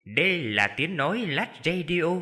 Đây là tiếng nói Lách Radio.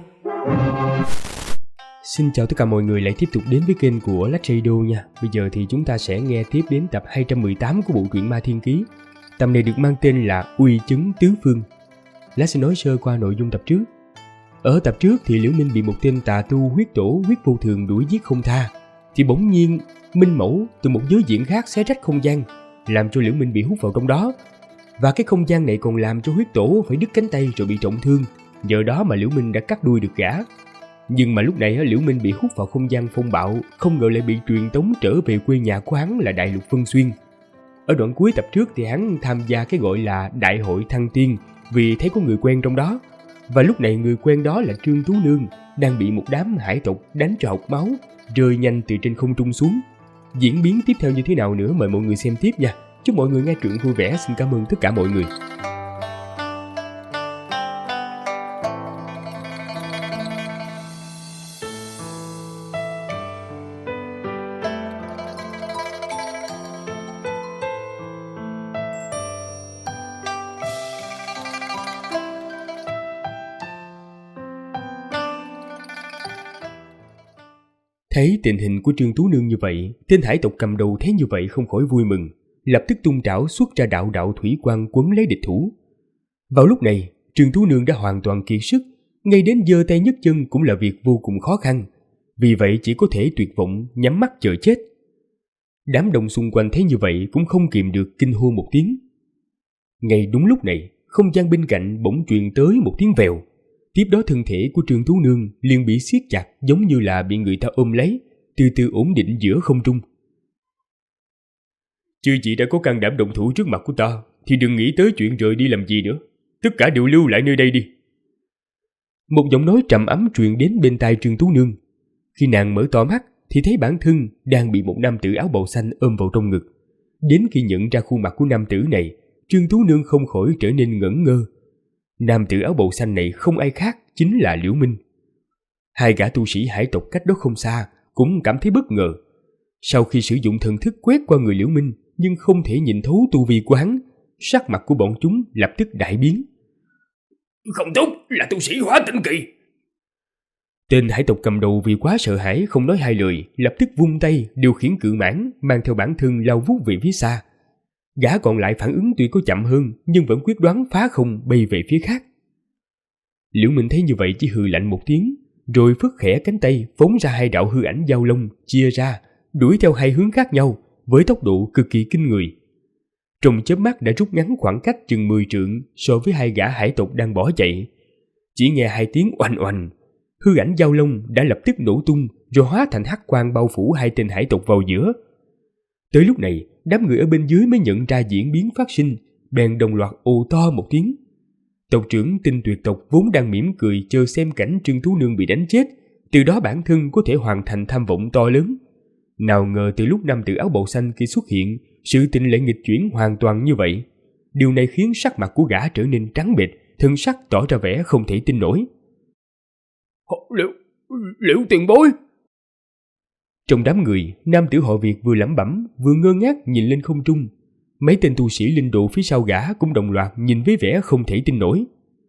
Xin chào tất cả mọi người lại tiếp tục đến với kênh của Lách Radio nha. Bây giờ thì chúng ta sẽ nghe tiếp đến tập 218 của bộ truyện Ma Thiên Ký. Tập này được mang tên là Uy Chứng Tứ Phương. Lách sẽ nói sơ qua nội dung tập trước. Ở tập trước thì Liễu Minh bị một tên tà tu huyết tổ huyết vô thường đuổi giết không tha. Thì bỗng nhiên Minh Mẫu từ một giới diện khác xé rách không gian, làm cho Liễu Minh bị hút vào trong đó. Và cái không gian này còn làm cho huyết tổ phải đứt cánh tay rồi bị trọng thương. Nhờ đó mà Liễu Minh đã cắt đuôi được gã. Nhưng mà lúc này Liễu Minh bị hút vào không gian phong bạo, không ngờ lại bị truyền tống trở về quê nhà của hắn là Đại Lục Vân Xuyên. Ở đoạn cuối tập trước thì hắn tham gia cái gọi là Đại hội Thăng Tiên vì thấy có người quen trong đó. Và lúc này người quen đó là Trương Tú Nương, đang bị một đám hải tộc đánh cho hộc máu, rơi nhanh từ trên không trung xuống. Diễn biến tiếp theo như thế nào nữa mời mọi người xem tiếp nha. Chúc mọi người nghe truyện vui vẻ. Xin cảm ơn tất cả mọi người. Thấy tình hình của Trương Tú Nương như vậy, tên hải tộc cầm đầu thấy như vậy không khỏi vui mừng, lập tức tung trảo xuất ra đạo thủy quang quấn lấy địch thủ. Vào lúc này, Trương Tú Nương đã hoàn toàn kiệt sức, ngay đến giơ tay nhấc chân cũng là việc vô cùng khó khăn, vì vậy chỉ có thể tuyệt vọng nhắm mắt chờ chết. Đám đông xung quanh thấy như vậy cũng không kìm được kinh hô một tiếng. Ngay đúng lúc này, không gian bên cạnh bỗng truyền tới một tiếng vèo. Tiếp đó thân thể của Trương Tú Nương liền bị siết chặt giống như là bị người ta ôm lấy, từ từ ổn định giữa không trung. Chư chị đã có can đảm động thủ trước mặt của ta, thì đừng nghĩ tới chuyện rời đi làm gì nữa. Tất cả đều lưu lại nơi đây đi. Một giọng nói trầm ấm truyền đến bên tai Trương Tú Nương. Khi nàng mở to mắt thì thấy bản thân đang bị một nam tử áo bào xanh ôm vào trong ngực. Đến khi nhận ra khuôn mặt của nam tử này, Trương Tú Nương không khỏi trở nên ngẩn ngơ. Nam tử áo bào xanh này không ai khác chính là Liễu Minh. Hai gã tu sĩ hải tộc cách đó không xa cũng cảm thấy bất ngờ. Sau khi sử dụng thần thức quét qua người Liễu Minh nhưng không thể nhìn thấu tu vi của hắn, sắc mặt của bọn chúng lập tức đại biến. Không tốt, là tu sĩ Hóa Tinh Kỳ. Tên hải tộc cầm đầu vì quá sợ hãi không nói hai lời, lập tức vung tay điều khiển cự mãng mang theo bản thân lao vút về phía xa. Gã còn lại phản ứng tuy có chậm hơn nhưng vẫn quyết đoán phá không bay về phía khác. Liễu Minh thấy như vậy chỉ hừ lạnh một tiếng, rồi phất khẽ cánh tay phóng ra hai đạo hư ảnh giao long chia ra, đuổi theo hai hướng khác nhau với tốc độ cực kỳ kinh người. Trong chớp mắt đã rút ngắn khoảng cách chừng 10 trượng so với hai gã hải tộc đang bỏ chạy. Chỉ nghe hai tiếng oanh oanh, hư ảnh giao long đã lập tức nổ tung rồi hóa thành hắc quang bao phủ hai tên hải tộc vào giữa. Tới lúc này, đám người ở bên dưới mới nhận ra diễn biến phát sinh, bèn đồng loạt ồ to một tiếng. Tộc trưởng Tinh Tuyệt tộc vốn đang mỉm cười chờ xem cảnh Trương Tú Nương bị đánh chết, từ đó bản thân có thể hoàn thành tham vọng to lớn. Nào ngờ từ lúc nam tử áo bào xanh kia xuất hiện, sự tình lại nghịch chuyển hoàn toàn như vậy. Điều này khiến sắc mặt của gã trở nên trắng bệch, thân sắc tỏ ra vẻ không thể tin nổi. Liễu tiền bối! Trong đám người, nam tử họ Việt vừa lẩm bẩm vừa ngơ ngác nhìn lên không trung. Mấy tên tu sĩ linh độ phía sau gã cũng đồng loạt nhìn với vẻ không thể tin nổi.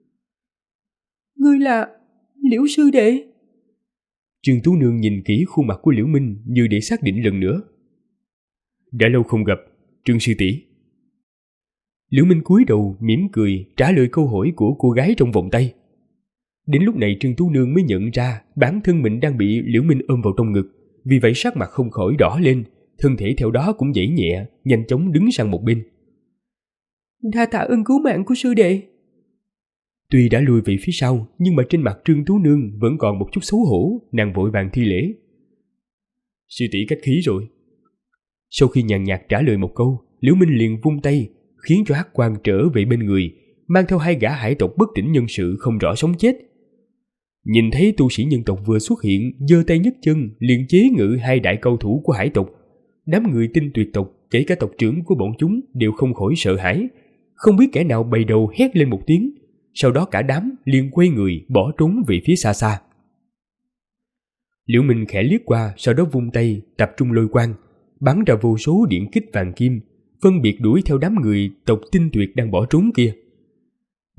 Ngươi là Liễu sư đệ? Trương Tú Nương nhìn kỹ khuôn mặt của Liễu Minh như để xác định lần nữa. Đã lâu không gặp, Trương sư tỷ. Liễu Minh cúi đầu mỉm cười trả lời câu hỏi của cô gái trong vòng tay. Đến lúc này Trương Tú Nương mới nhận ra bản thân mình đang bị Liễu Minh ôm vào trong ngực, vì vậy sắc mặt không khỏi đỏ lên, thân thể theo đó cũng giãy nhẹ, nhanh chóng đứng sang một bên. Đa tạ ơn cứu mạng của sư đệ. Tuy đã lùi về phía sau, nhưng mà trên mặt Trương Tú Nương vẫn còn một chút xấu hổ, nàng vội vàng thi lễ. Sư tỷ khách khí rồi. Sau khi nhàn nhạt trả lời một câu, Liễu Minh liền vung tay, khiến cho hắc quang trở về bên người, mang theo hai gã hải tộc bất tỉnh nhân sự không rõ sống chết. Nhìn thấy tu sĩ nhân tộc vừa xuất hiện, giơ tay nhấc chân liền chế ngự hai đại cao thủ của hải tộc. Đám người Tinh Tuyệt tộc, kể cả tộc trưởng của bọn chúng đều không khỏi sợ hãi, không biết kẻ nào bày đầu hét lên một tiếng, sau đó cả đám liền quay người bỏ trốn về phía xa xa. Liễu Minh khẽ liếc qua, sau đó vung tay tập trung lôi quang, bắn ra vô số điện kích vàng kim, phân biệt đuổi theo đám người tộc Tinh Tuyệt đang bỏ trốn kia.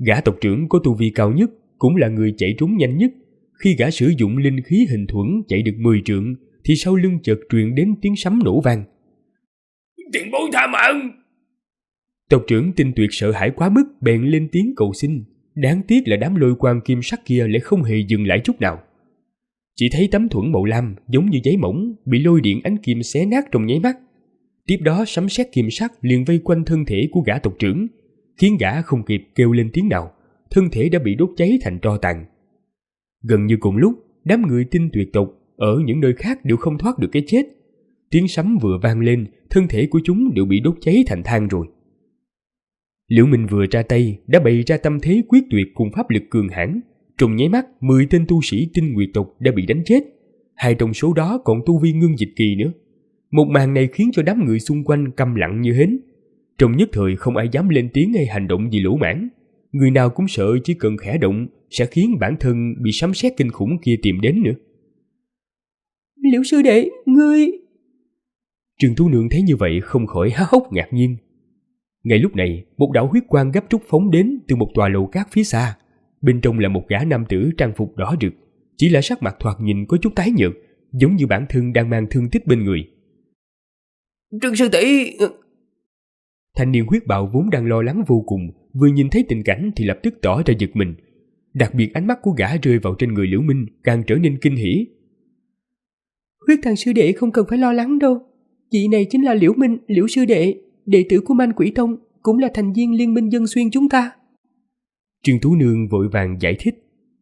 Gã tộc trưởng có tu vi cao nhất, cũng là người chạy trốn nhanh nhất. Khi gã sử dụng linh khí hình thuẫn chạy được 10 trượng, thì sau lưng chợt truyền đến tiếng sấm nổ vang. Tiền bối tha mạng! Tộc trưởng Tinh Tuyệt sợ hãi quá mức, bèn lên tiếng cầu xin. Đáng tiếc là đám lôi quang kim sắc kia lại không hề dừng lại chút nào. Chỉ thấy tấm thuẫn màu lam giống như giấy mỏng bị lôi điện ánh kim xé nát trong nháy mắt. Tiếp đó sấm sét kim sắc liền vây quanh thân thể của gã tộc trưởng, khiến gã không kịp kêu lên tiếng nào, thân thể đã bị đốt cháy thành tro tàn. Gần như cùng lúc, đám người Tinh Tuyệt tộc ở những nơi khác đều không thoát được cái chết. Tiếng sấm vừa vang lên, thân thể của chúng đều bị đốt cháy thành than rồi. Liễu Minh vừa ra tay đã bày ra tâm thế quyết tuyệt cùng pháp lực cường hãn. Trong nháy mắt, 10 tên tu sĩ Tinh Nguyệt tộc đã bị đánh chết. 2 trong số đó còn tu vi ngưng dịch kỳ nữa. Một màn này khiến cho đám người xung quanh câm lặng như hến. Trong nhất thời không ai dám lên tiếng hay hành động gì lỗ mãng. Người nào cũng sợ chỉ cần khẽ động sẽ khiến bản thân bị sấm sét kinh khủng kia tìm đến nữa. Liễu sư đệ, ngươi... Trường Tú Nương thấy như vậy không khỏi há hốc ngạc nhiên. Ngay lúc này, một đạo huyết quang gấp rút phóng đến từ một tòa lầu cát phía xa. Bên trong là một gã nam tử trang phục đỏ rực, chỉ là sắc mặt thoạt nhìn có chút tái nhợt, giống như bản thân đang mang thương tích bên người. Trương sư tỷ... Thanh niên huyết bào vốn đang lo lắng vô cùng, vừa nhìn thấy tình cảnh thì lập tức tỏ ra giật mình. Đặc biệt ánh mắt của gã rơi vào trên người Liễu Minh càng trở nên kinh hỉ. Huyết Thần sư đệ không cần phải lo lắng đâu. Vị này chính là Liễu Minh, Liễu sư đệ, đệ tử của Man Quỷ Tông, cũng là thành viên liên minh Dân Xuyên chúng ta. Trương Tú Nương vội vàng giải thích.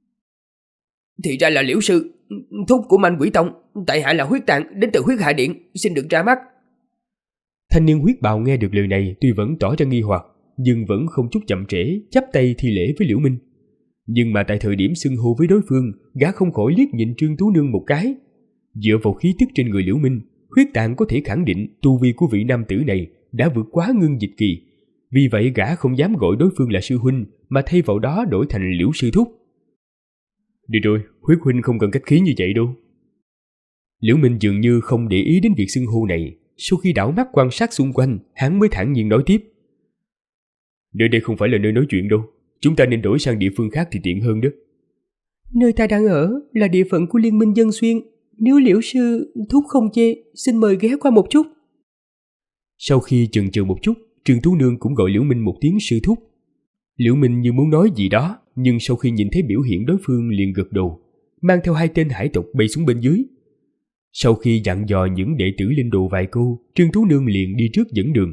Thì ra là Liễu sư, thúc của Man Quỷ Tông, tại hạ là Huyết Tạng đến từ Huyết Hạ Điện, xin được ra mắt. Thanh niên huyết bào nghe được lời này tuy vẫn tỏ ra nghi hoặc, nhưng vẫn không chút chậm trễ, chắp tay thi lễ với Liễu Minh. Nhưng mà tại thời điểm xưng hô với đối phương, gã không khỏi liếc nhìn Trương Tú Nương một cái. Dựa vào khí tức trên người Liễu Minh, Huyết Tạng có thể khẳng định tu vi của vị nam tử này đã vượt quá ngưng dịch kỳ. Vì vậy gã không dám gọi đối phương là sư huynh, mà thay vào đó đổi thành Liễu sư thúc. Được rồi, Huyết huynh không cần khách khí như vậy đâu. Liễu Minh dường như không để ý đến việc xưng hô này. Sau khi đảo mắt quan sát xung quanh, hắn mới thản nhiên nói tiếp. Nơi đây không phải là nơi nói chuyện đâu, chúng ta nên đổi sang địa phương khác thì tiện hơn đó. Nơi ta đang ở là địa phận của Liên minh Dân Xuyên. Nếu Liễu sư thúc không chê, xin mời ghé qua một chút. Sau khi chần chừ một chút, Trương Tú Nương cũng gọi Liễu Minh một tiếng sư thúc. Liễu Minh như muốn nói gì đó, nhưng sau khi nhìn thấy biểu hiện đối phương liền gật đầu, mang theo 2 tên hải tộc bay xuống bên dưới. Sau khi dặn dò những đệ tử linh đồ vài câu, Trương Tú Nương liền đi trước dẫn đường.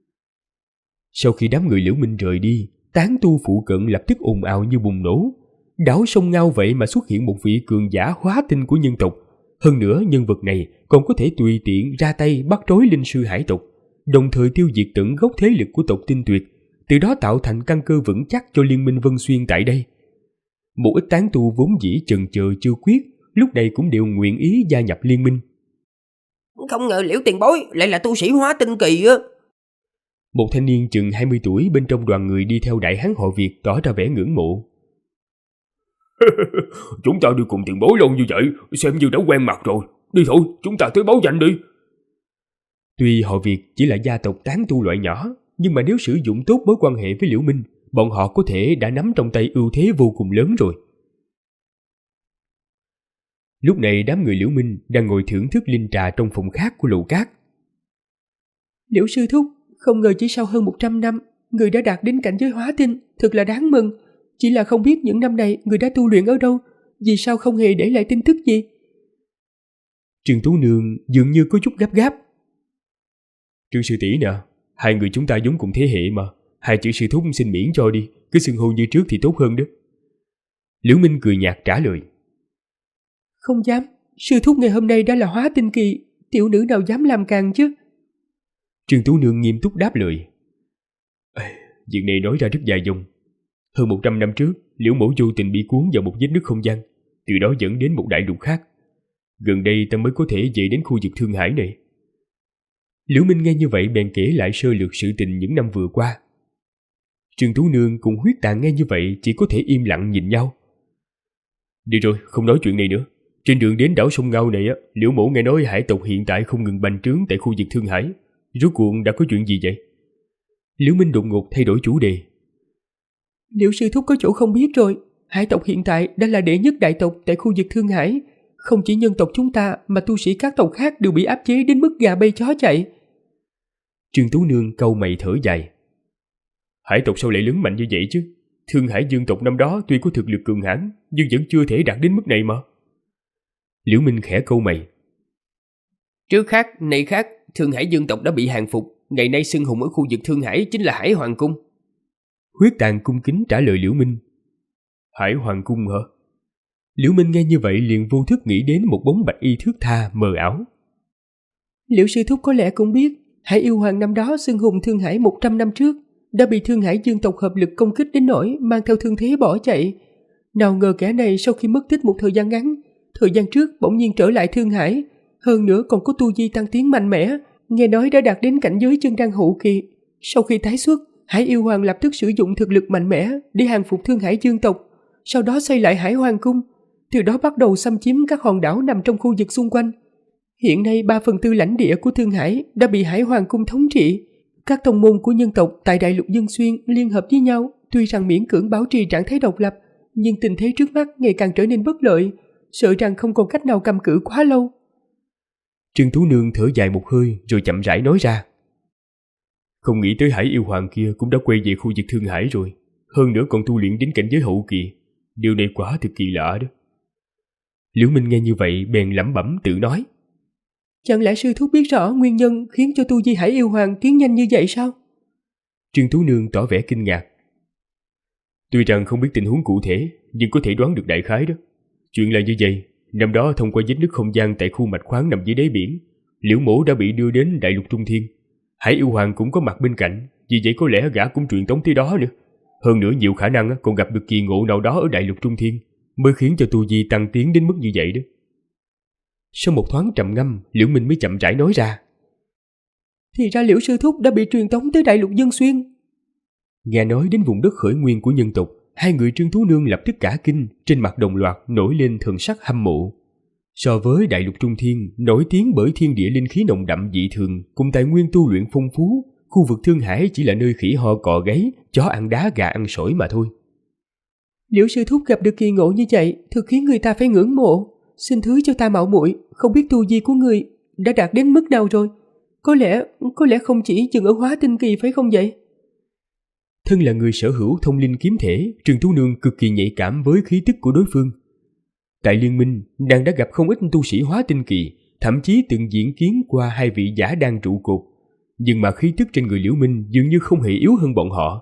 Sau khi đám người Liễu Minh rời đi, tán tu phụ cận lập tức ồn ào như bùng nổ. Đảo sông Ngao vậy mà xuất hiện một vị cường giả hóa tinh của nhân tộc. Hơn nữa nhân vật này còn có thể tùy tiện ra tay bắt trối linh sư hải tộc, đồng thời tiêu diệt tận gốc thế lực của tộc Tinh Tuyệt, từ đó tạo thành căn cơ vững chắc cho liên minh Vân Xuyên tại đây. Một ít tán tu vốn dĩ chần chờ chưa quyết, lúc này cũng đều nguyện ý gia nhập liên minh. Không ngờ Liễu tiền bối lại là tu sĩ hóa tinh kỳ á. Một thanh niên chừng 20 tuổi bên trong đoàn người đi theo đại hán họ Việt tỏ ra vẻ ngưỡng mộ. Chúng ta đi cùng tiền bối lâu như vậy, xem như đã quen mặt rồi. Đi thôi, chúng ta tới báo danh đi. Tuy họ Việt chỉ là gia tộc tán tu loại nhỏ, nhưng mà nếu sử dụng tốt mối quan hệ với Liễu Minh, bọn họ có thể đã nắm trong tay ưu thế vô cùng lớn rồi. Lúc này đám người Liễu Minh đang ngồi thưởng thức linh trà trong phòng khác của lầu cát. Liễu sư thúc, không ngờ chỉ sau hơn 100 năm, người đã đạt đến cảnh giới hóa tinh, thật là đáng mừng. Chỉ là không biết những năm này người đã tu luyện ở đâu, vì sao không hề để lại tin tức gì. Trương Tú Nương dường như có chút gấp gáp. Trương sư tỷ nè, 2 người chúng ta giống cùng thế hệ mà, 2 chữ sư thúc xin miễn cho đi, cứ xưng hô như trước thì tốt hơn đó. Liễu Minh cười nhạt trả lời. Không dám, sư thúc ngày hôm nay đã là hóa tinh kỳ, tiểu nữ nào dám làm càng chứ. Trương Tú Nương nghiêm túc đáp lời. Việc này nói ra rất dài dòng. Hơn 100 năm trước, Liễu mẫu vô tình bị cuốn vào một vết nứt không gian, từ đó dẫn đến một đại lục khác. Gần đây ta mới có thể về đến khu vực Thương Hải này. Liễu Minh nghe như vậy bèn kể lại sơ lược sự tình những năm vừa qua. Trương Tú Nương cùng Huyết Tạng nghe như vậy chỉ có thể im lặng nhìn nhau. Đi rồi, không nói chuyện này nữa. Trên đường đến đảo sông Ngao này, Liễu mẫu nghe nói hải tộc hiện tại không ngừng bành trướng tại khu vực Thương Hải. Rốt cuộc đã có chuyện gì vậy? Liễu Minh đột ngột thay đổi chủ đề. Liễu sư thúc có chỗ không biết rồi. Hải tộc hiện tại đã là đệ nhất đại tộc tại khu vực Thương Hải. Không chỉ nhân tộc chúng ta mà tu sĩ các tộc khác đều bị áp chế đến mức gà bay chó chạy. Trương Tú Nương cau mày thở dài. Hải tộc sao lại lớn mạnh như vậy chứ? Thương Hải Dương tộc năm đó tuy có thực lực cường hãn nhưng vẫn chưa thể đạt đến mức này mà. Liễu Minh khẽ cau mày. Trước khác, nay khác, Thương Hải Dương tộc đã bị hàng phục. Ngày nay xưng hùng ở khu vực Thương Hải chính là Hải Hoàng Cung. Huyết Tàn cung kính trả lời Liễu Minh. Hải Hoàng Cung hả? Liễu Minh nghe như vậy liền vô thức nghĩ đến một bóng bạch y thước tha mờ ảo. Liễu sư thúc có lẽ cũng biết, Hải Yêu Hoàng năm đó xưng hùng Thương Hải 100 năm trước đã bị Thương Hải Dương tộc hợp lực công kích đến nỗi mang theo thương thế bỏ chạy. Nào ngờ kẻ này sau khi mất tích một thời gian ngắn, thời gian trước bỗng nhiên trở lại Thương Hải, hơn nữa còn có tu vi tăng tiến mạnh mẽ, nghe nói đã đạt đến cảnh giới chân đan hậu kỳ. Sau khi tái xuất, Hải Yêu Hoàng lập tức sử dụng thực lực mạnh mẽ để hàng phục Thương Hải Dương tộc, sau đó xây lại Hải Hoàng Cung, từ đó bắt đầu xâm chiếm các hòn đảo nằm trong khu vực xung quanh. Hiện nay 3/4 lãnh địa của Thương Hải đã bị Hải Hoàng Cung thống trị. Các tông môn của nhân tộc tại Đại Lục Dân Xuyên liên hợp với nhau, tuy rằng miễn cưỡng bảo trì trạng thái độc lập, nhưng tình thế trước mắt ngày càng trở nên bất lợi, sợ rằng không còn cách nào cầm cự quá lâu. Trương Tú Nương thở dài một hơi rồi chậm rãi nói ra. Không nghĩ tới Hải Yêu Hoàng kia cũng đã quay về khu vực Thương Hải rồi, hơn nữa còn tu luyện đến cảnh giới hậu kỳ. Điều này quả thực kỳ lạ đó. Liễu Minh nghe như vậy bèn lẩm bẩm tự nói. Chẳng lẽ sư thúc biết rõ nguyên nhân khiến cho tu vi Hải Yêu Hoàng tiến nhanh như vậy sao? Trương Tú Nương tỏ vẻ kinh ngạc. Tuy rằng không biết tình huống cụ thể, nhưng có thể đoán được đại khái đó. Chuyện là như vậy, năm đó thông qua vết nứt không gian tại khu mạch khoáng nằm dưới đáy biển, Liễu Mỗ đã bị đưa đến Đại Lục Trung Thiên. Hải Yêu Hoàng cũng có mặt bên cạnh, vì vậy có lẽ gã cũng truyền tống tới đó nữa. Hơn nữa nhiều khả năng còn gặp được kỳ ngộ nào đó ở Đại Lục Trung Thiên, mới khiến cho tu vi tăng tiến đến mức như vậy đó. Sau một thoáng trầm ngâm, Liễu Minh mới chậm rãi nói ra. Thì ra Liễu sư thúc đã bị truyền tống tới Đại Lục Dân Xuyên. Nghe nói đến vùng đất khởi nguyên của nhân tộc, hai người Trương Tú Nương lập tức cả kinh, trên mặt đồng loạt nổi lên thần sắc hâm mộ. So với Đại Lục Trung Thiên, nổi tiếng bởi thiên địa linh khí nồng đậm dị thường, cùng tài nguyên tu luyện phong phú, khu vực Thương Hải chỉ là nơi khỉ ho cò gáy, chó ăn đá gà ăn sỏi mà thôi. Liễu sư thúc gặp được kỳ ngộ như vậy, thực khiến người ta phải ngưỡng mộ. Xin thứ cho ta mạo muội, không biết tu vi của người đã đạt đến mức nào rồi. Có lẽ không chỉ dừng ở hóa tinh kỳ phải không vậy? Thân là người sở hữu thông linh kiếm thể, Trương Tú Nương cực kỳ nhạy cảm với khí tức của đối phương. Tại liên minh, nàng đã gặp không ít tu sĩ hóa tinh kỳ, thậm chí từng diễn kiến qua hai vị giả đan trụ cột. Nhưng mà khí tức trên người Liễu Minh dường như không hề yếu hơn bọn họ.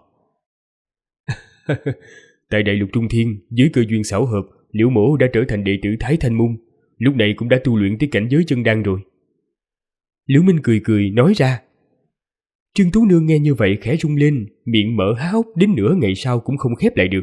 Tại Đại Lục Trung Thiên, dưới cơ duyên xảo hợp, Liễu Mỗ đã trở thành đệ tử Thái Thanh Môn, lúc này cũng đã tu luyện tới cảnh giới chân đan rồi. Liễu Minh cười cười nói ra. Trương Tú Nương nghe như vậy khẽ rung lên, miệng mở há hốc đến nửa ngày sau cũng không khép lại được.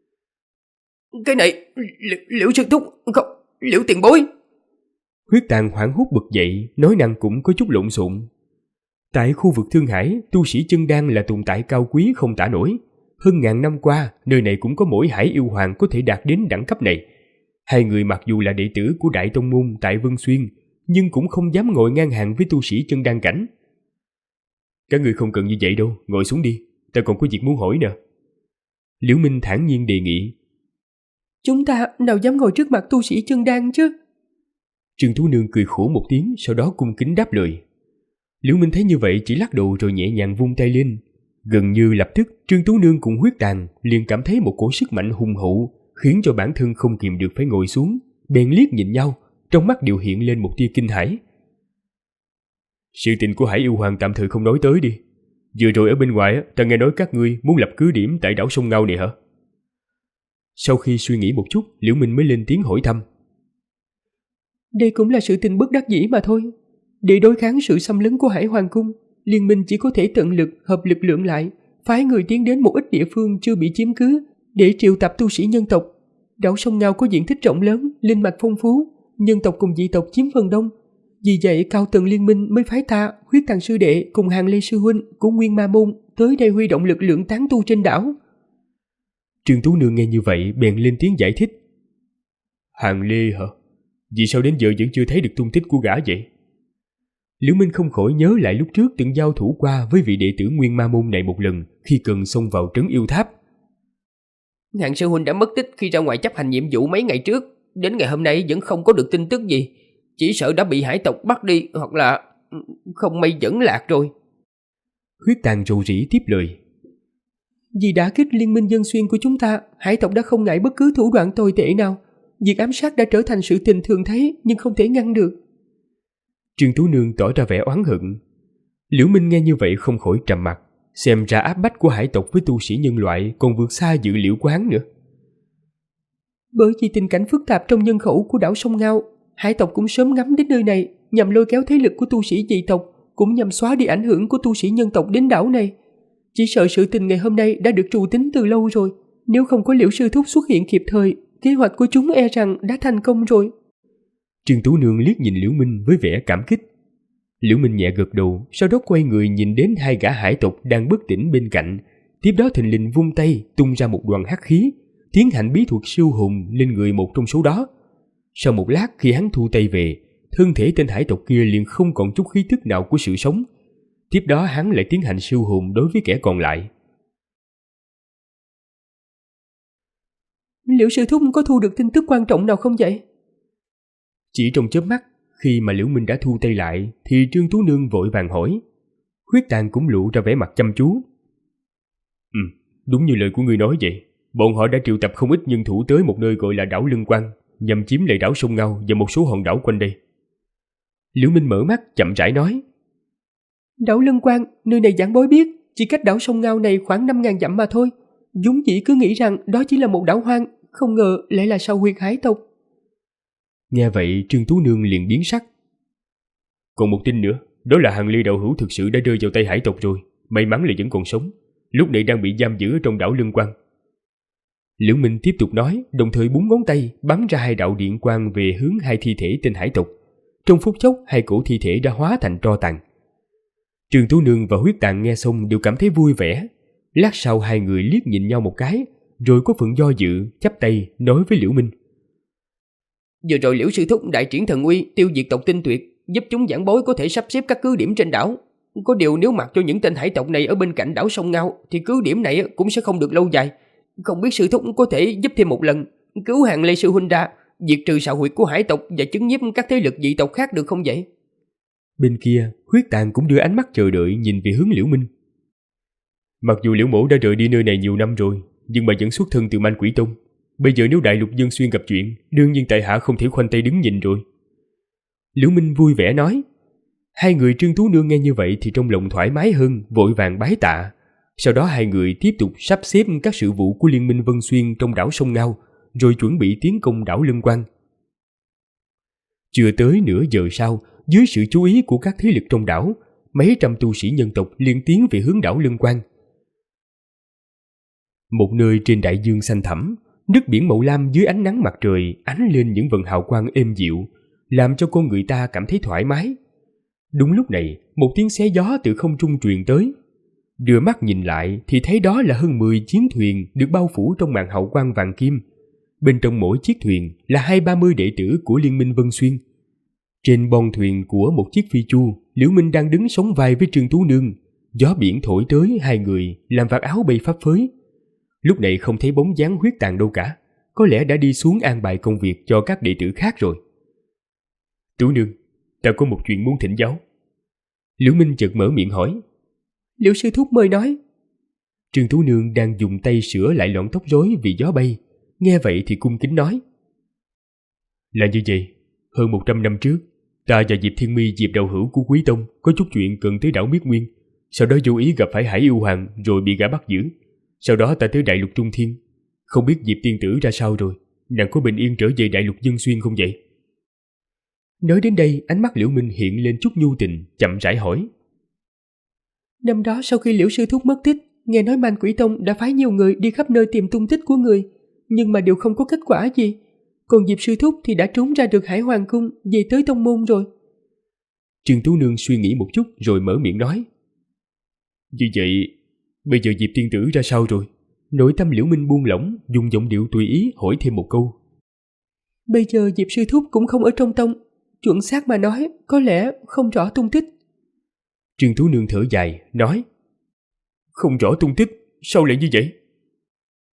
Cái này, Liễu sư thúc, không, Liễu tiền bối. Huyết Tàn hoảng hốt bực dậy, nói năng cũng có chút lộn xộn. Tại khu vực Thương Hải, tu sĩ chân đan là tồn tại cao quý không tả nổi. Hơn ngàn năm qua, nơi này cũng có mỗi Hải Yêu Hoàng có thể đạt đến đẳng cấp này. Hai người mặc dù là đệ tử của Đại Tông Môn tại Vân Xuyên, nhưng cũng không dám ngồi ngang hàng với tu sĩ chân đan cảnh. Các người không cần như vậy đâu, ngồi xuống đi, ta còn có việc muốn hỏi nè. Liễu Minh thản nhiên đề nghị. Chúng ta nào dám ngồi trước mặt tu sĩ chân đan chứ? Trương Tú Nương cười khổ một tiếng, sau đó cung kính đáp lời. Liễu Minh thấy như vậy chỉ lắc đầu rồi nhẹ nhàng vung tay lên. Gần như lập tức, Trương Tú Nương cùng Huyết Tàn liền cảm thấy một cổ sức mạnh hùng hậu, khiến cho bản thân không kìm được phải ngồi xuống, bèn liếc nhìn nhau, trong mắt đều hiện lên một tia kinh hãi. Sự tình của Hải Yêu Hoàng tạm thời không nói tới đi. Vừa rồi ở bên ngoài, ta nghe nói các ngươi muốn lập cứ điểm tại đảo Sông Ngao này hả? Sau khi suy nghĩ một chút, Liễu Minh mới lên tiếng hỏi thăm. Đây cũng là sự tình bất đắc dĩ mà thôi. Để đối kháng sự xâm lấn của Hải Hoàng Cung, liên minh chỉ có thể tận lực hợp lực lượng lại, phái người tiến đến một ít địa phương chưa bị chiếm cứ để triệu tập tu sĩ nhân tộc. Đảo Sông Ngao có diện tích rộng lớn, linh mạch phong phú, nhân tộc cùng dị tộc chiếm phần đông. Vì vậy cao tầng liên minh mới phái ta, Huyết Tàn sư đệ cùng Hàng Lê sư huynh của Nguyên Ma Môn tới đây huy động lực lượng tán tu trên đảo. Trương Tú Nương nghe như vậy bèn lên tiếng giải thích. Hàng Lê hả? Vì sao đến giờ vẫn chưa thấy được tung tích của gã vậy? Liễu Minh không khỏi nhớ lại lúc trước từng giao thủ qua với vị đệ tử Nguyên Ma Môn này một lần khi cần xông vào trấn yêu tháp. Hạng sư huynh đã mất tích khi ra ngoài chấp hành nhiệm vụ mấy ngày trước. Đến ngày hôm nay vẫn không có được tin tức gì. Chỉ sợ đã bị hải tộc bắt đi, hoặc là không may vẫn lạc rồi. Huyết Tàng rầu rĩ tiếp lời. Vì đã kích liên minh dân xuyên của chúng ta, hải tộc đã không ngại bất cứ thủ đoạn tồi tệ nào. Việc ám sát đã trở thành sự tình thường thấy, nhưng không thể ngăn được. Trương Tú Nương tỏ ra vẻ oán hận. Liễu Minh nghe như vậy không khỏi trầm mặc, xem ra áp bách của hải tộc với tu sĩ nhân loại còn vượt xa dự liệu của hắn nữa. Bởi vì tình cảnh phức tạp trong nhân khẩu của đảo Sông Ngao, hải tộc cũng sớm ngắm đến nơi này, nhằm lôi kéo thế lực của tu sĩ dị tộc, cũng nhằm xóa đi ảnh hưởng của tu sĩ nhân tộc đến đảo này. Chỉ sợ sự tình ngày hôm nay đã được trù tính từ lâu rồi. Nếu không có Liễu sư thúc xuất hiện kịp thời, kế hoạch của chúng e rằng đã thành công rồi. Trương Tú Nương liếc nhìn Liễu Minh với vẻ cảm kích. Liễu Minh nhẹ gật đầu, sau đó quay người nhìn đến hai gã hải tộc đang bất tỉnh bên cạnh. Tiếp đó thình lình vung tay tung ra một đoàn hắc khí, tiến hành bí thuật siêu hồn lên người một trong số đó. Sau một lát khi hắn thu tay về, thân thể tên hải tộc kia liền không còn chút khí tức nào của sự sống. Tiếp đó hắn lại tiến hành siêu hồn đối với kẻ còn lại. Liễu sư thúc có thu được tin tức quan trọng nào không vậy? Chỉ trong chớp mắt, khi mà Liễu Minh đã thu tay lại, thì Trương Tú Nương vội vàng hỏi. Huyết Tàng cũng lộ ra vẻ mặt chăm chú. Đúng như lời của ngươi nói vậy. Bọn họ đã triệu tập không ít nhân thủ tới một nơi gọi là đảo Lân Quang, nhằm chiếm lấy đảo Sông Ngao và một số hòn đảo quanh đây. Liễu Minh mở mắt chậm rãi nói. Đảo Lân Quang, nơi này giảng bối biết, chỉ cách đảo Sông Ngao này khoảng 5.000 dặm mà thôi. Dũng dĩ cứ nghĩ rằng đó chỉ là một đảo hoang, không ngờ lại là sao huyệt hải tộc. Nghe vậy Trương Tú Nương liền biến sắc. Còn một tin nữa, đó là Hằng Ly đạo hữu thực sự đã rơi vào tay hải tộc rồi, may mắn là vẫn còn sống, lúc này đang bị giam giữ ở trong đảo Lân Quang. Liễu Minh tiếp tục nói, đồng thời búng ngón tay bắn ra hai đạo điện quang về hướng hai thi thể tên hải tộc. Trong phút chốc hai cổ thi thể đã hóa thành tro tàn. Trương Tú Nương và Huyết Tàng nghe xong đều cảm thấy vui vẻ. Lát sau hai người liếc nhìn nhau một cái, rồi có phần do dự, chắp tay nói với Liễu Minh. Vừa rồi Liễu sư thúc đại triển thần uy, tiêu diệt tộc tinh tuyệt, giúp chúng giảng bối có thể sắp xếp các cứ điểm trên đảo. Có điều nếu mặc cho những tên hải tộc này ở bên cạnh đảo Sông Ngao, thì cứ điểm này cũng sẽ không được lâu dài. Không biết sư thúc có thể giúp thêm một lần, cứu Hàng Lê sư huynh ra, diệt trừ xào huyệt của hải tộc và chứng nhiếp các thế lực dị tộc khác được không vậy? Bên kia, Huyết Tàng cũng đưa ánh mắt chờ đợi nhìn về hướng Liễu Minh. Mặc dù Liễu mỗ đã rời đi nơi này nhiều năm rồi, nhưng mà vẫn xuất thân từ Man Quỷ Tông. Bây giờ nếu Đại Lục Dân Xuyên gặp chuyện, đương nhiên tại hạ không thể khoanh tay đứng nhìn rồi. Liễu Minh vui vẻ nói. Hai người Trương Tú Nương nghe như vậy thì trong lòng thoải mái hơn, vội vàng bái tạ. Sau đó hai người tiếp tục sắp xếp các sự vụ của Liên minh Vân Xuyên trong đảo Sông Ngao, rồi chuẩn bị tiến công đảo Lân Quang. Chưa tới nửa giờ sau, dưới sự chú ý của các thế lực trong đảo, mấy trăm tu sĩ nhân tộc liên tiến về hướng đảo Lân Quang. Một nơi trên đại dương xanh thẳm, nước biển màu lam dưới ánh nắng mặt trời ánh lên những vầng hào quang êm dịu, làm cho con người ta cảm thấy thoải mái. Đúng lúc này, một tiếng xé gió từ không trung truyền tới. Đưa mắt nhìn lại thì thấy đó là hơn 10 chiến thuyền được bao phủ trong màn hào quang vàng kim. Bên trong mỗi chiếc thuyền là 20-30 đệ tử của Liên minh Vân Xuyên. Trên bon thuyền của một chiếc phi chu, Liễu Minh đang đứng sóng vai với Trương Tú Nương. Gió biển thổi tới hai người làm vạt áo bay phấp phới. Lúc này không thấy bóng dáng Huyết Tàng đâu cả, có lẽ đã đi xuống an bài công việc cho các đệ tử khác rồi. Tú Nương, ta có một chuyện muốn thỉnh giáo. Liễu Minh chợt mở miệng hỏi. Liễu sư thúc mời nói. Trương Tú Nương đang dùng tay sửa lại lọn tóc rối vì gió bay, nghe vậy thì cung kính nói. Là như vậy, hơn 100 năm trước, ta và Diệp Thiên Mi, Diệp đạo hữu của Quý Tông có chút chuyện cần tới đảo Miết Nguyên, sau đó vô ý gặp phải Hải Yêu Hoàng rồi bị gã bắt giữ. Sau đó ta tới Đại Lục Trung Thiên. Không biết Diệp tiên tử ra sao rồi, nàng có bình yên trở về Đại Lục Dân Xuyên không vậy? Nói đến đây, ánh mắt Liễu Minh hiện lên chút nhu tình, chậm rãi hỏi. Năm đó sau khi Liễu sư thúc mất tích, nghe nói Man Quỷ Tông đã phái nhiều người đi khắp nơi tìm tung tích của người, nhưng mà đều không có kết quả gì. Còn Diệp sư thúc thì đã trốn ra được Hải Hoàng cung, về tới tông môn rồi. Trương Tú Nương suy nghĩ một chút rồi mở miệng nói. Như vậy, bây giờ Diệp tiên tử ra sao rồi? Nội tâm Liễu Minh buông lỏng, dùng giọng điệu tùy ý hỏi thêm một câu. Bây giờ Diệp sư thúc cũng không ở trong tông, chuẩn xác mà nói, có lẽ không rõ tung tích. Trương Tú Nương thở dài, nói. Không rõ tung tích, sao lại như vậy?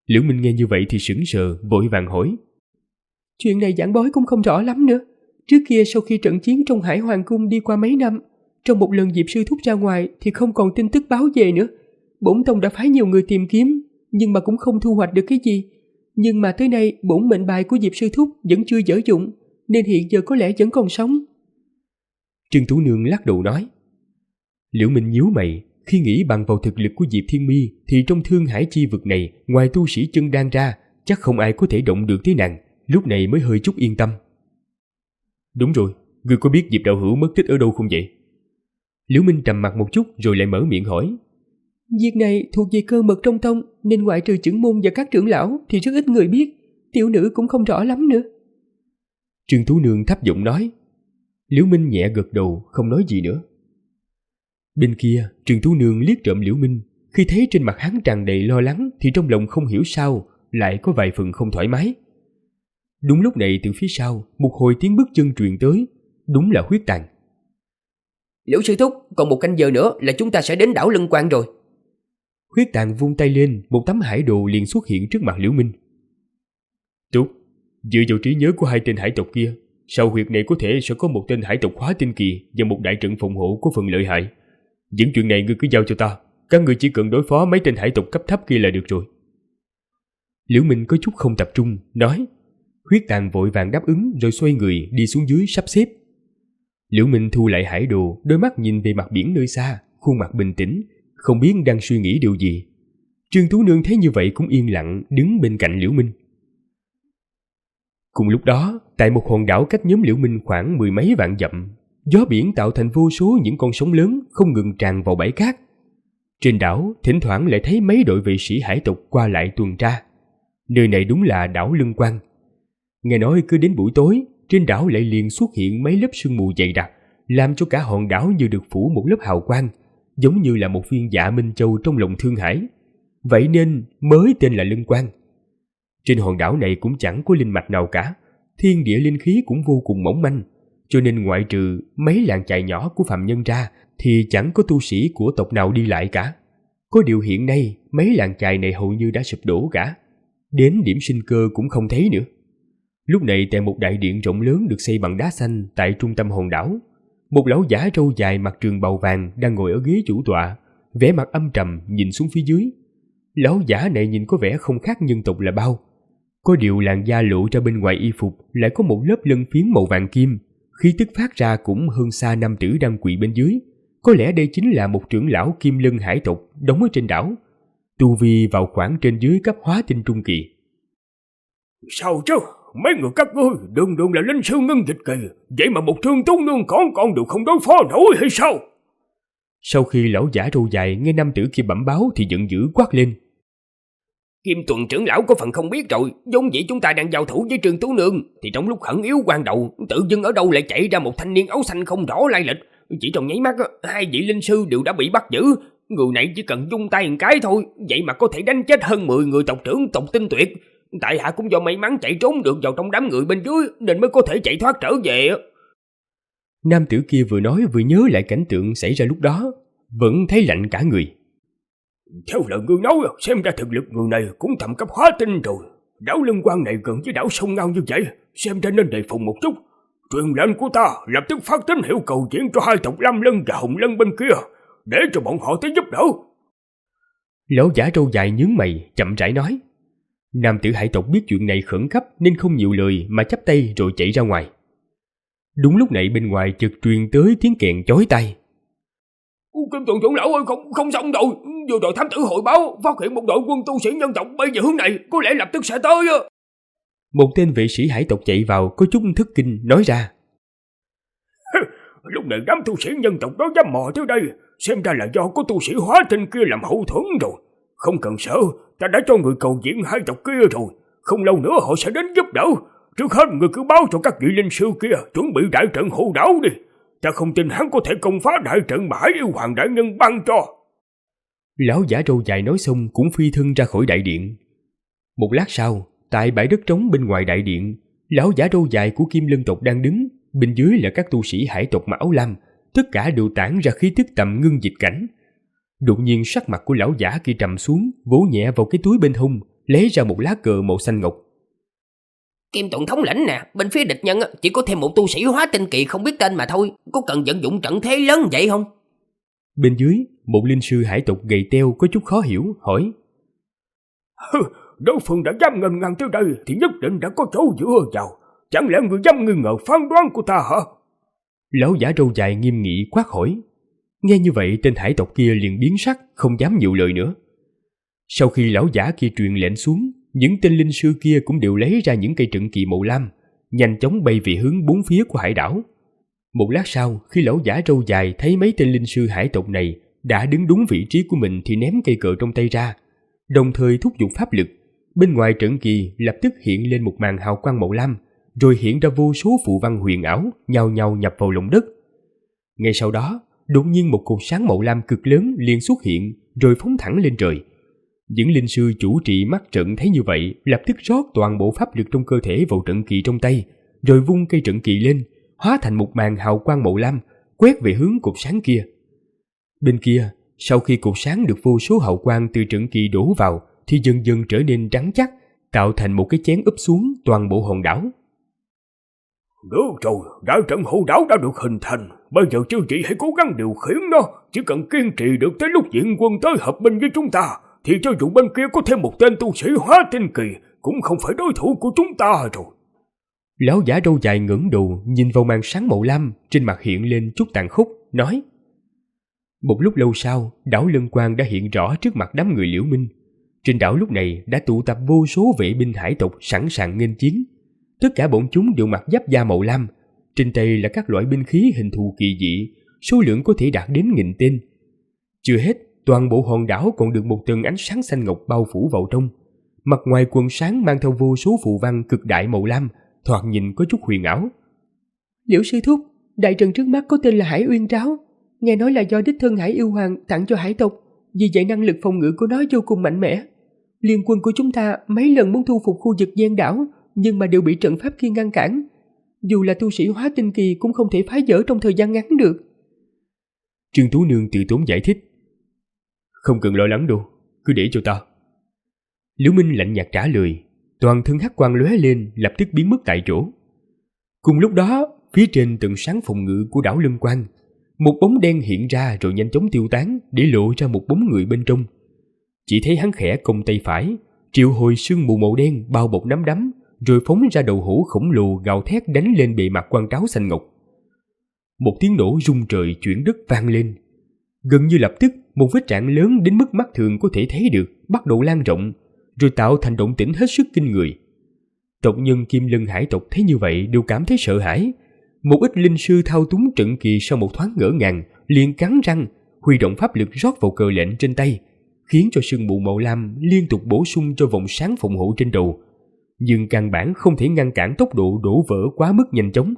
Liễu Minh nghe như vậy thì sững sờ, vội vàng hỏi. Chuyện này giảng bối cũng không rõ lắm nữa. Trước kia sau khi trận chiến trong Hải Hoàng Cung đi qua mấy năm, trong một lần Diệp sư thúc ra ngoài thì không còn tin tức báo về nữa. Bổn tông đã phái nhiều người tìm kiếm, nhưng mà cũng không thu hoạch được cái gì. Nhưng mà tới nay bổn mệnh bài của Diệp sư thúc vẫn chưa dở dụng, nên hiện giờ có lẽ vẫn còn sống. Trương Tú Nương lắc đầu nói. Liễu Minh nhíu mày, khi nghĩ bằng vào thực lực của Diệp Thiên Mi thì trong Thương Hải chi vực này, ngoài tu sĩ chân đan ra, chắc không ai có thể động được tới nàng, lúc này mới hơi chút yên tâm. Đúng rồi, ngươi có biết Diệp đạo hữu mất tích ở đâu không vậy? Liễu Minh trầm mặt một chút rồi lại mở miệng hỏi. Việc này thuộc về cơ mật trong tông, nên ngoại trừ trưởng môn và các trưởng lão thì rất ít người biết, tiểu nữ cũng không rõ lắm nữa. Trương Tú Nương thấp giọng nói. Liễu Minh nhẹ gật đầu, không nói gì nữa. Bên kia, Trương Tú Nương liếc trộm Liễu Minh, khi thấy trên mặt hắn tràn đầy lo lắng thì trong lòng không hiểu sao lại có vài phần không thoải mái. Đúng lúc này từ phía sau, một hồi tiếng bước chân truyền tới, đúng là Huyết Tàn. Liễu sư thúc, còn một canh giờ nữa là chúng ta sẽ đến đảo Lân Quan rồi. Huyết Tàn vung tay lên, một tấm hải đồ liền xuất hiện trước mặt Liễu Minh. Tốt, dựa vào trí nhớ của hai tên hải tộc kia, sau huyệt này có thể sẽ có một tên hải tộc hóa tinh kỳ và một đại trận phòng hộ có phần lợi hại. Những chuyện này ngươi cứ giao cho ta, các ngươi chỉ cần đối phó mấy tên hải tộc cấp thấp kia là được rồi. Liễu Minh có chút không tập trung, nói. Huyết Tàn vội vàng đáp ứng rồi xoay người đi xuống dưới sắp xếp. Liễu Minh thu lại hải đồ, đôi mắt nhìn về mặt biển nơi xa, khuôn mặt bình tĩnh, không biết đang suy nghĩ điều gì. Trương Tú Nương thấy như vậy cũng yên lặng đứng bên cạnh Liễu Minh. Cùng lúc đó, tại một hòn đảo cách nhóm Liễu Minh khoảng 10 mấy vạn dặm, gió biển tạo thành vô số những con sóng lớn không ngừng tràn vào bãi cát. Trên đảo, thỉnh thoảng lại thấy mấy đội vệ sĩ hải tộc qua lại tuần tra. Nơi này đúng là đảo Lân Quan. Nghe nói cứ đến buổi tối, trên đảo lại liền xuất hiện mấy lớp sương mù dày đặc, làm cho cả hòn đảo như được phủ một lớp hào quang, giống như là một viên Dạ Minh Châu trong lòng Thương Hải. Vậy nên mới tên là Lân Quan. Trên hòn đảo này cũng chẳng có linh mạch nào cả, thiên địa linh khí cũng vô cùng mỏng manh, cho nên ngoại trừ mấy làng chài nhỏ của phạm nhân ra thì chẳng có tu sĩ của tộc nào đi lại cả. Có điều hiện nay mấy làng chài này hầu như đã sụp đổ cả, đến điểm sinh cơ cũng không thấy nữa. Lúc này tại một đại điện rộng lớn được xây bằng đá xanh tại trung tâm hòn đảo, một lão giả râu dài mặc trường bào vàng đang ngồi ở ghế chủ tọa, vẻ mặt âm trầm nhìn xuống phía dưới. Lão giả này nhìn có vẻ không khác nhân tộc là bao. Có điều làn da lộ ra bên ngoài y phục lại có một lớp lân phiến màu vàng kim, khí tức phát ra cũng hơn xa nam tử đang quỳ bên dưới. Có lẽ đây chính là một trưởng lão kim lân hải tộc đóng ở trên đảo, tu vi vào khoảng trên dưới cấp hóa tinh trung kỳ. Sao chứ? Mấy người các ngươi đường đường là linh sư ngân dịch kỳ, vậy mà một Trương Tú Nương con đều không đối phó nổi hay sao? Sau khi lão giả râu dài nghe nam tử kia bẩm báo thì giận dữ quát lên. Kim Tuần trưởng lão có phần không biết rồi, vốn dĩ chúng ta đang giao thủ với Trương Tú Nương thì trong lúc khẩn yếu quan đầu, tự dưng ở đâu lại chạy ra một thanh niên áo xanh không rõ lai lịch. Chỉ trong nháy mắt, hai vị linh sư đều đã bị bắt giữ. Người này chỉ cần vung tay một cái thôi, vậy mà có thể đánh chết hơn 10 người tộc trưởng tộc Tinh Tuyệt. Tại hạ cũng do may mắn chạy trốn được vào trong đám người bên dưới nên mới có thể chạy thoát trở về. Nam tử kia vừa nói vừa nhớ lại cảnh tượng xảy ra lúc đó, vẫn thấy lạnh cả người. Theo lời ngươi nói, xem ra thực lực người này cũng tầm cấp hóa tinh rồi. Đảo Lân Quan này gần với đảo sông Ngao như vậy, xem ra nên đề phòng một chút. Truyền lệnh của ta lập tức phát tín hiệu cầu diễn cho hai tộc Lam Lân và Hồng Lân bên kia, để cho bọn họ tới giúp đỡ. Lão giả râu dài nhướng mày, chậm rãi nói. Nam tử hải tộc biết chuyện này khẩn cấp nên không nhiều lời mà chắp tay rồi chạy ra ngoài. Đúng lúc này bên ngoài chợt truyền tới tiếng kèn chói tai. Kim Tuần trưởng lão ơi, không xong rồi. Vừa rồi thám tử hội báo phát hiện một đội quân tu sĩ nhân tộc bay về hướng này, có lẽ lập tức sẽ tới. Một tên vệ sĩ hải tộc chạy vào có chút thất kinh nói ra. Lúc này đám tu sĩ nhân tộc đó dám mò tới đây, xem ra là do có tu sĩ hóa tinh kia làm hậu thuẫn rồi. Không cần sợ, ta đã cho người cầu diễn hai tộc kia rồi, không lâu nữa họ sẽ đến giúp đỡ. Trước hết người cứ báo cho các vị linh sư kia chuẩn bị đại trận hộ đảo đi. Ta không tin hắn có thể công phá đại trận mà Hải Yêu Hoàng đại nhân ban cho. Lão giả râu dài nói xong cũng phi thân ra khỏi đại điện. Một lát sau, tại bãi đất trống bên ngoài đại điện, lão giả râu dài của Kim Lân tộc đang đứng, bên dưới là các tu sĩ hải tộc mặc áo lam, tất cả đều tản ra khí tức tầm ngưng dịch cảnh. Đột nhiên sắc mặt của lão giả kia trầm xuống, vỗ nhẹ vào cái túi bên hông, lấy ra một lá cờ màu xanh ngọc. Kim Tuần thống lĩnh nè, bên phía địch nhân chỉ có thêm một tu sĩ hóa tinh kỳ không biết tên mà thôi, có cần vận dụng trận thế lớn vậy không? Bên dưới, một linh sư hải tộc gầy teo có chút khó hiểu, hỏi. Đối phương đã dám ngần ngăn tới đây thì nhất định đã có chỗ dựa vào. Chẳng lẽ người dám nghi ngờ phán đoán của ta hả? Lão giả râu dài nghiêm nghị quát hỏi. Nghe như vậy, tên hải tộc kia liền biến sắc, không dám nhiều lời nữa. Sau khi lão giả kia truyền lệnh xuống, những tên linh sư kia cũng đều lấy ra những cây trận kỳ màu lam, nhanh chóng bay về hướng bốn phía của hải đảo. Một lát sau, khi lão giả râu dài thấy mấy tên linh sư hải tộc này đã đứng đúng vị trí của mình thì ném cây cờ trong tay ra, đồng thời thúc giục pháp lực. Bên ngoài trận kỳ lập tức hiện lên một màn hào quang màu lam, rồi hiện ra vô số phù văn huyền ảo nhao nhao nhập vào lòng đất. Ngay sau đó, đột nhiên một cột sáng màu lam cực lớn liền xuất hiện, rồi phóng thẳng lên trời. Những linh sư chủ trì mắt trận thấy như vậy, lập tức rót toàn bộ pháp lực trong cơ thể vào trận kỳ trong tay, rồi vung cây trận kỳ lên, hóa thành một màn hào quang màu lam, quét về hướng cột sáng kia. Bên kia, sau khi cột sáng được vô số hào quang từ trận kỳ đổ vào, thì dần dần trở nên trắng chắc, tạo thành một cái chén úp xuống toàn bộ hòn đảo. Được rồi, đại trận hộ đảo đã được hình thành. Bây giờ chư vị hãy cố gắng điều khiển nó. Chỉ cần kiên trì được tới lúc viện quân tới hợp binh với chúng ta, thì cho dù bên kia có thêm một tên tu sĩ hóa tinh kỳ, cũng không phải đối thủ của chúng ta rồi. Lão giả râu dài ngẩng đầu nhìn vào màn sáng màu lam, trên mặt hiện lên chút tàn khốc, nói. Một lúc lâu sau, đảo Lân Quang đã hiện rõ trước mặt đám người Liễu Minh. Trên đảo lúc này đã tụ tập vô số vệ binh hải tộc sẵn sàng nghênh chiến. Tất cả bọn chúng đều mặc giáp da màu lam, trên tay là các loại binh khí hình thù kỳ dị, số lượng có thể đạt đến 1000 tên. Chưa hết, toàn bộ hòn đảo còn được một tầng ánh sáng xanh ngọc bao phủ vào trong. Mặt ngoài quần sáng mang theo vô số phù văn cực đại màu lam, thoạt nhìn có chút huyền ảo. Liễu sư thúc, đại trận trước mắt có tên là Hải Uyên Tráo, nghe nói là do đích thân Hải Yêu Hoàng tặng cho hải tộc, vì vậy năng lực phòng ngự của nó vô cùng mạnh mẽ. Liên quân của chúng ta mấy lần muốn thu phục khu vực gian đảo, nhưng mà đều bị trận pháp kia ngăn cản. Dù là tu sĩ hóa tinh kỳ cũng không thể phá vỡ trong thời gian ngắn được. Trương Tú Nương tự tốn giải thích. Không cần lo lắng đâu, cứ để cho ta. Liễu Minh lạnh nhạt trả lời, toàn thân hắc quang lóe lên, lập tức biến mất tại chỗ. Cùng lúc đó, phía trên tầng sáng phòng ngự của đảo Lân Quang, một bóng đen hiện ra rồi nhanh chóng tiêu tán, để lộ ra một bóng người bên trong. Chỉ thấy hắn khẽ cong tay phải, triệu hồi sương mù màu đen bao bọc nắm đấm, rồi phóng ra đầu hổ khổng lồ gào thét đánh lên bề mặt quan tráo xanh ngọc. Một tiếng nổ rung trời chuyển đất vang lên. Gần như lập tức, một vết rạn lớn đến mức mắt thường có thể thấy được bắt đầu lan rộng, rồi tạo thành động tĩnh hết sức kinh người. Tộc nhân Kim Lân hải tộc thấy như vậy đều cảm thấy sợ hãi. Một ít linh sư thao túng trận kỳ sau một thoáng ngỡ ngàng, liền cắn răng, huy động pháp lực rót vào cờ lệnh trên tay, khiến cho sương mù màu lam liên tục bổ sung cho vòng sáng phòng hộ trên đầu, nhưng căn bản không thể ngăn cản tốc độ đổ vỡ quá mức nhanh chóng.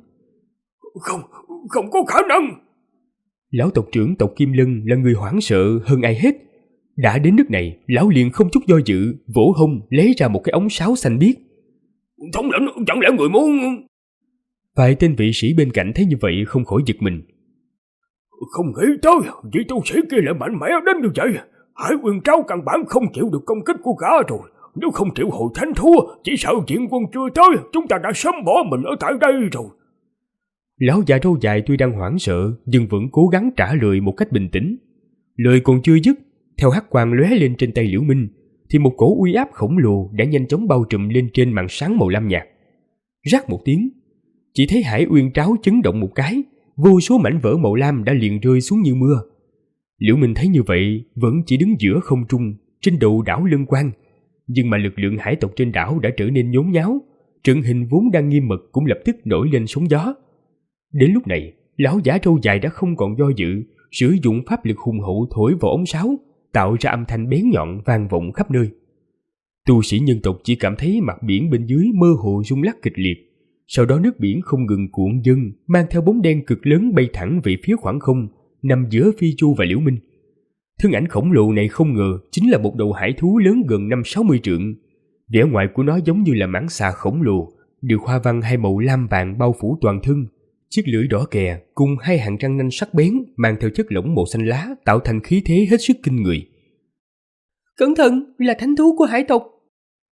Không có khả năng. Lão tộc trưởng tộc Kim Lân là người hoảng sợ hơn ai hết. Đã đến nước này, lão liền không chút do dự, vỗ hông lấy ra một cái ống sáo xanh biếc. Thống lĩnh, chẳng lẽ người muốn... Vài tên vị sĩ bên cạnh thấy như vậy không khỏi giật mình. Không nghĩ tới, vị tu sĩ kia lại mạnh mẽ đến như vậy. Hải Uyên Tráo căn bản không chịu được công kích của gã rồi. Nếu không triệu hồi thánh thua, chỉ sợ viện quân chưa tới, chúng ta đã sớm bỏ mình ở tại đây rồi. Lão già râu dài tuy đang hoảng sợ, nhưng vẫn cố gắng trả lời một cách bình tĩnh. Lời còn chưa dứt, theo hắc quang lóe lên trên tay Liễu Minh, thì một cổ uy áp khổng lồ đã nhanh chóng bao trùm lên trên màn sáng màu lam nhạt. Rắc một tiếng, chỉ thấy Hải Uyên Tráo chấn động một cái, vô số mảnh vỡ màu lam đã liền rơi xuống như mưa. Liễu Minh thấy như vậy, vẫn chỉ đứng giữa không trung, trên đầu đảo Lân Quang, nhưng mà lực lượng hải tộc trên đảo đã trở nên nhốn nháo, trận hình vốn đang nghiêm mật cũng lập tức nổi lên sóng gió. Đến lúc này, lão giả râu dài đã không còn do dự, sử dụng pháp lực hùng hậu thổi vào ống sáo, tạo ra âm thanh bén nhọn vang vọng khắp nơi. Tu sĩ nhân tộc chỉ cảm thấy mặt biển bên dưới mơ hồ rung lắc kịch liệt, sau đó nước biển không ngừng cuộn dâng, mang theo bóng đen cực lớn bay thẳng về phía khoảng không, nằm giữa Phi Chu và Liễu Minh. Thân ảnh khổng lồ này không ngờ chính là một đầu hải thú lớn gần 50-60 trượng. Vẻ ngoài của nó giống như là mãng xà khổng lồ, được hoa văn hai màu lam vàng bao phủ toàn thân. Chiếc lưỡi đỏ kè cùng hai hàng răng nanh sắc bén mang theo chất lỏng màu xanh lá tạo thành khí thế hết sức kinh người. Cẩn thận, là thánh thú của hải tộc.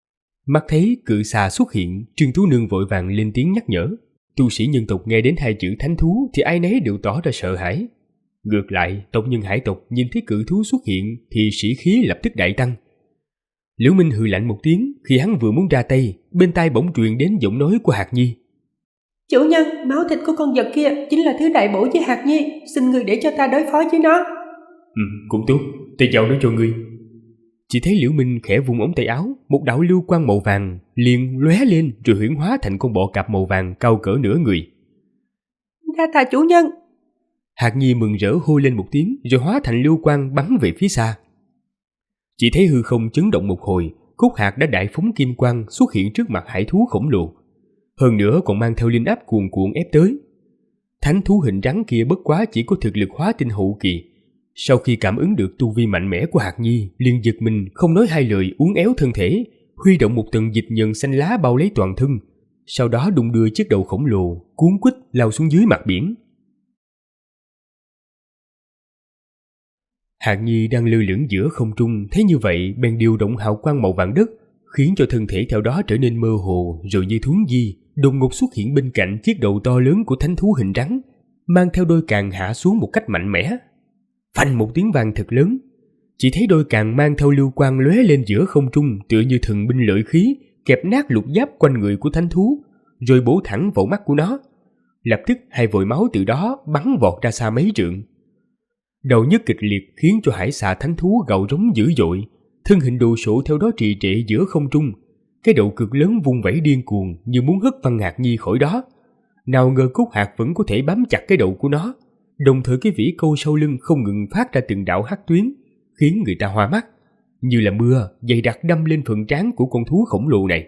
Mắt thấy cự xà xuất hiện, Trương Tú Nương vội vàng lên tiếng nhắc nhở. Tu sĩ nhân tộc nghe đến hai chữ thánh thú thì ai nấy đều tỏ ra sợ hãi. Ngược lại, tộc nhân hải tộc nhìn thấy cự thú xuất hiện thì sĩ khí lập tức đại tăng. Liễu Minh hừ lạnh một tiếng, khi hắn vừa muốn ra tay, bên tai bỗng truyền đến giọng nói của Hạc Nhi. Chủ nhân, máu thịt của con vật kia chính là thứ đại bổ với Hạc Nhi, xin người để cho ta đối phó với nó. Cũng tốt, ta giao nó cho ngươi. Chỉ thấy Liễu Minh khẽ vung ống tay áo, một đạo lưu quang màu vàng liền lóe lên rồi huyễn hóa thành con bọ cạp màu vàng cao cỡ nửa người. Đa tạ chủ nhân. Hạc Nhi mừng rỡ hô lên một tiếng rồi hóa thành lưu quang bắn về phía xa. Chỉ thấy hư không chấn động một hồi, Cốt Hạc đã đại phóng kim quang xuất hiện trước mặt hải thú khổng lồ. Hơn nữa còn mang theo linh áp cuồn cuộn ép tới. Thánh thú hình rắn kia bất quá chỉ có thực lực hóa tinh hậu kỳ. Sau khi cảm ứng được tu vi mạnh mẽ của Hạc Nhi, liền giật mình không nói hai lời uốn éo thân thể, huy động một tầng dịch nhờn xanh lá bao lấy toàn thân, sau đó đung đưa chiếc đầu khổng lồ cuốn quýt lao xuống dưới mặt biển. Hạc Nhi đang lơ lửng giữa không trung, thấy như vậy bèn điều động hào quang màu vàng đất, khiến cho thân thể theo đó trở nên mơ hồ, rồi như thuấn di, đột ngột xuất hiện bên cạnh chiếc đầu to lớn của thánh thú hình rắn, mang theo đôi càng hạ xuống một cách mạnh mẽ. Phanh một tiếng vang thật lớn, chỉ thấy đôi càng mang theo lưu quang lóe lên giữa không trung tựa như thần binh lợi khí, kẹp nát lục giáp quanh người của thánh thú, rồi bổ thẳng vào mắt của nó. Lập tức hai vòi máu từ đó bắn vọt ra xa mấy trượng. Đầu nhức kịch liệt khiến cho hải xà thánh thú gào rống dữ dội, thân hình đồ sộ theo đó trì trệ giữa không trung, cái đầu cực lớn vung vẩy điên cuồng như muốn hất Văn Hạc Nhi khỏi đó. Nào ngờ Cốt Hạc vẫn có thể bám chặt cái đầu của nó, đồng thời cái vĩ câu sau lưng không ngừng phát ra từng đạo hắc tuyến, khiến người ta hoa mắt, như là mưa dày đặc đâm lên phần trán của con thú khổng lồ này.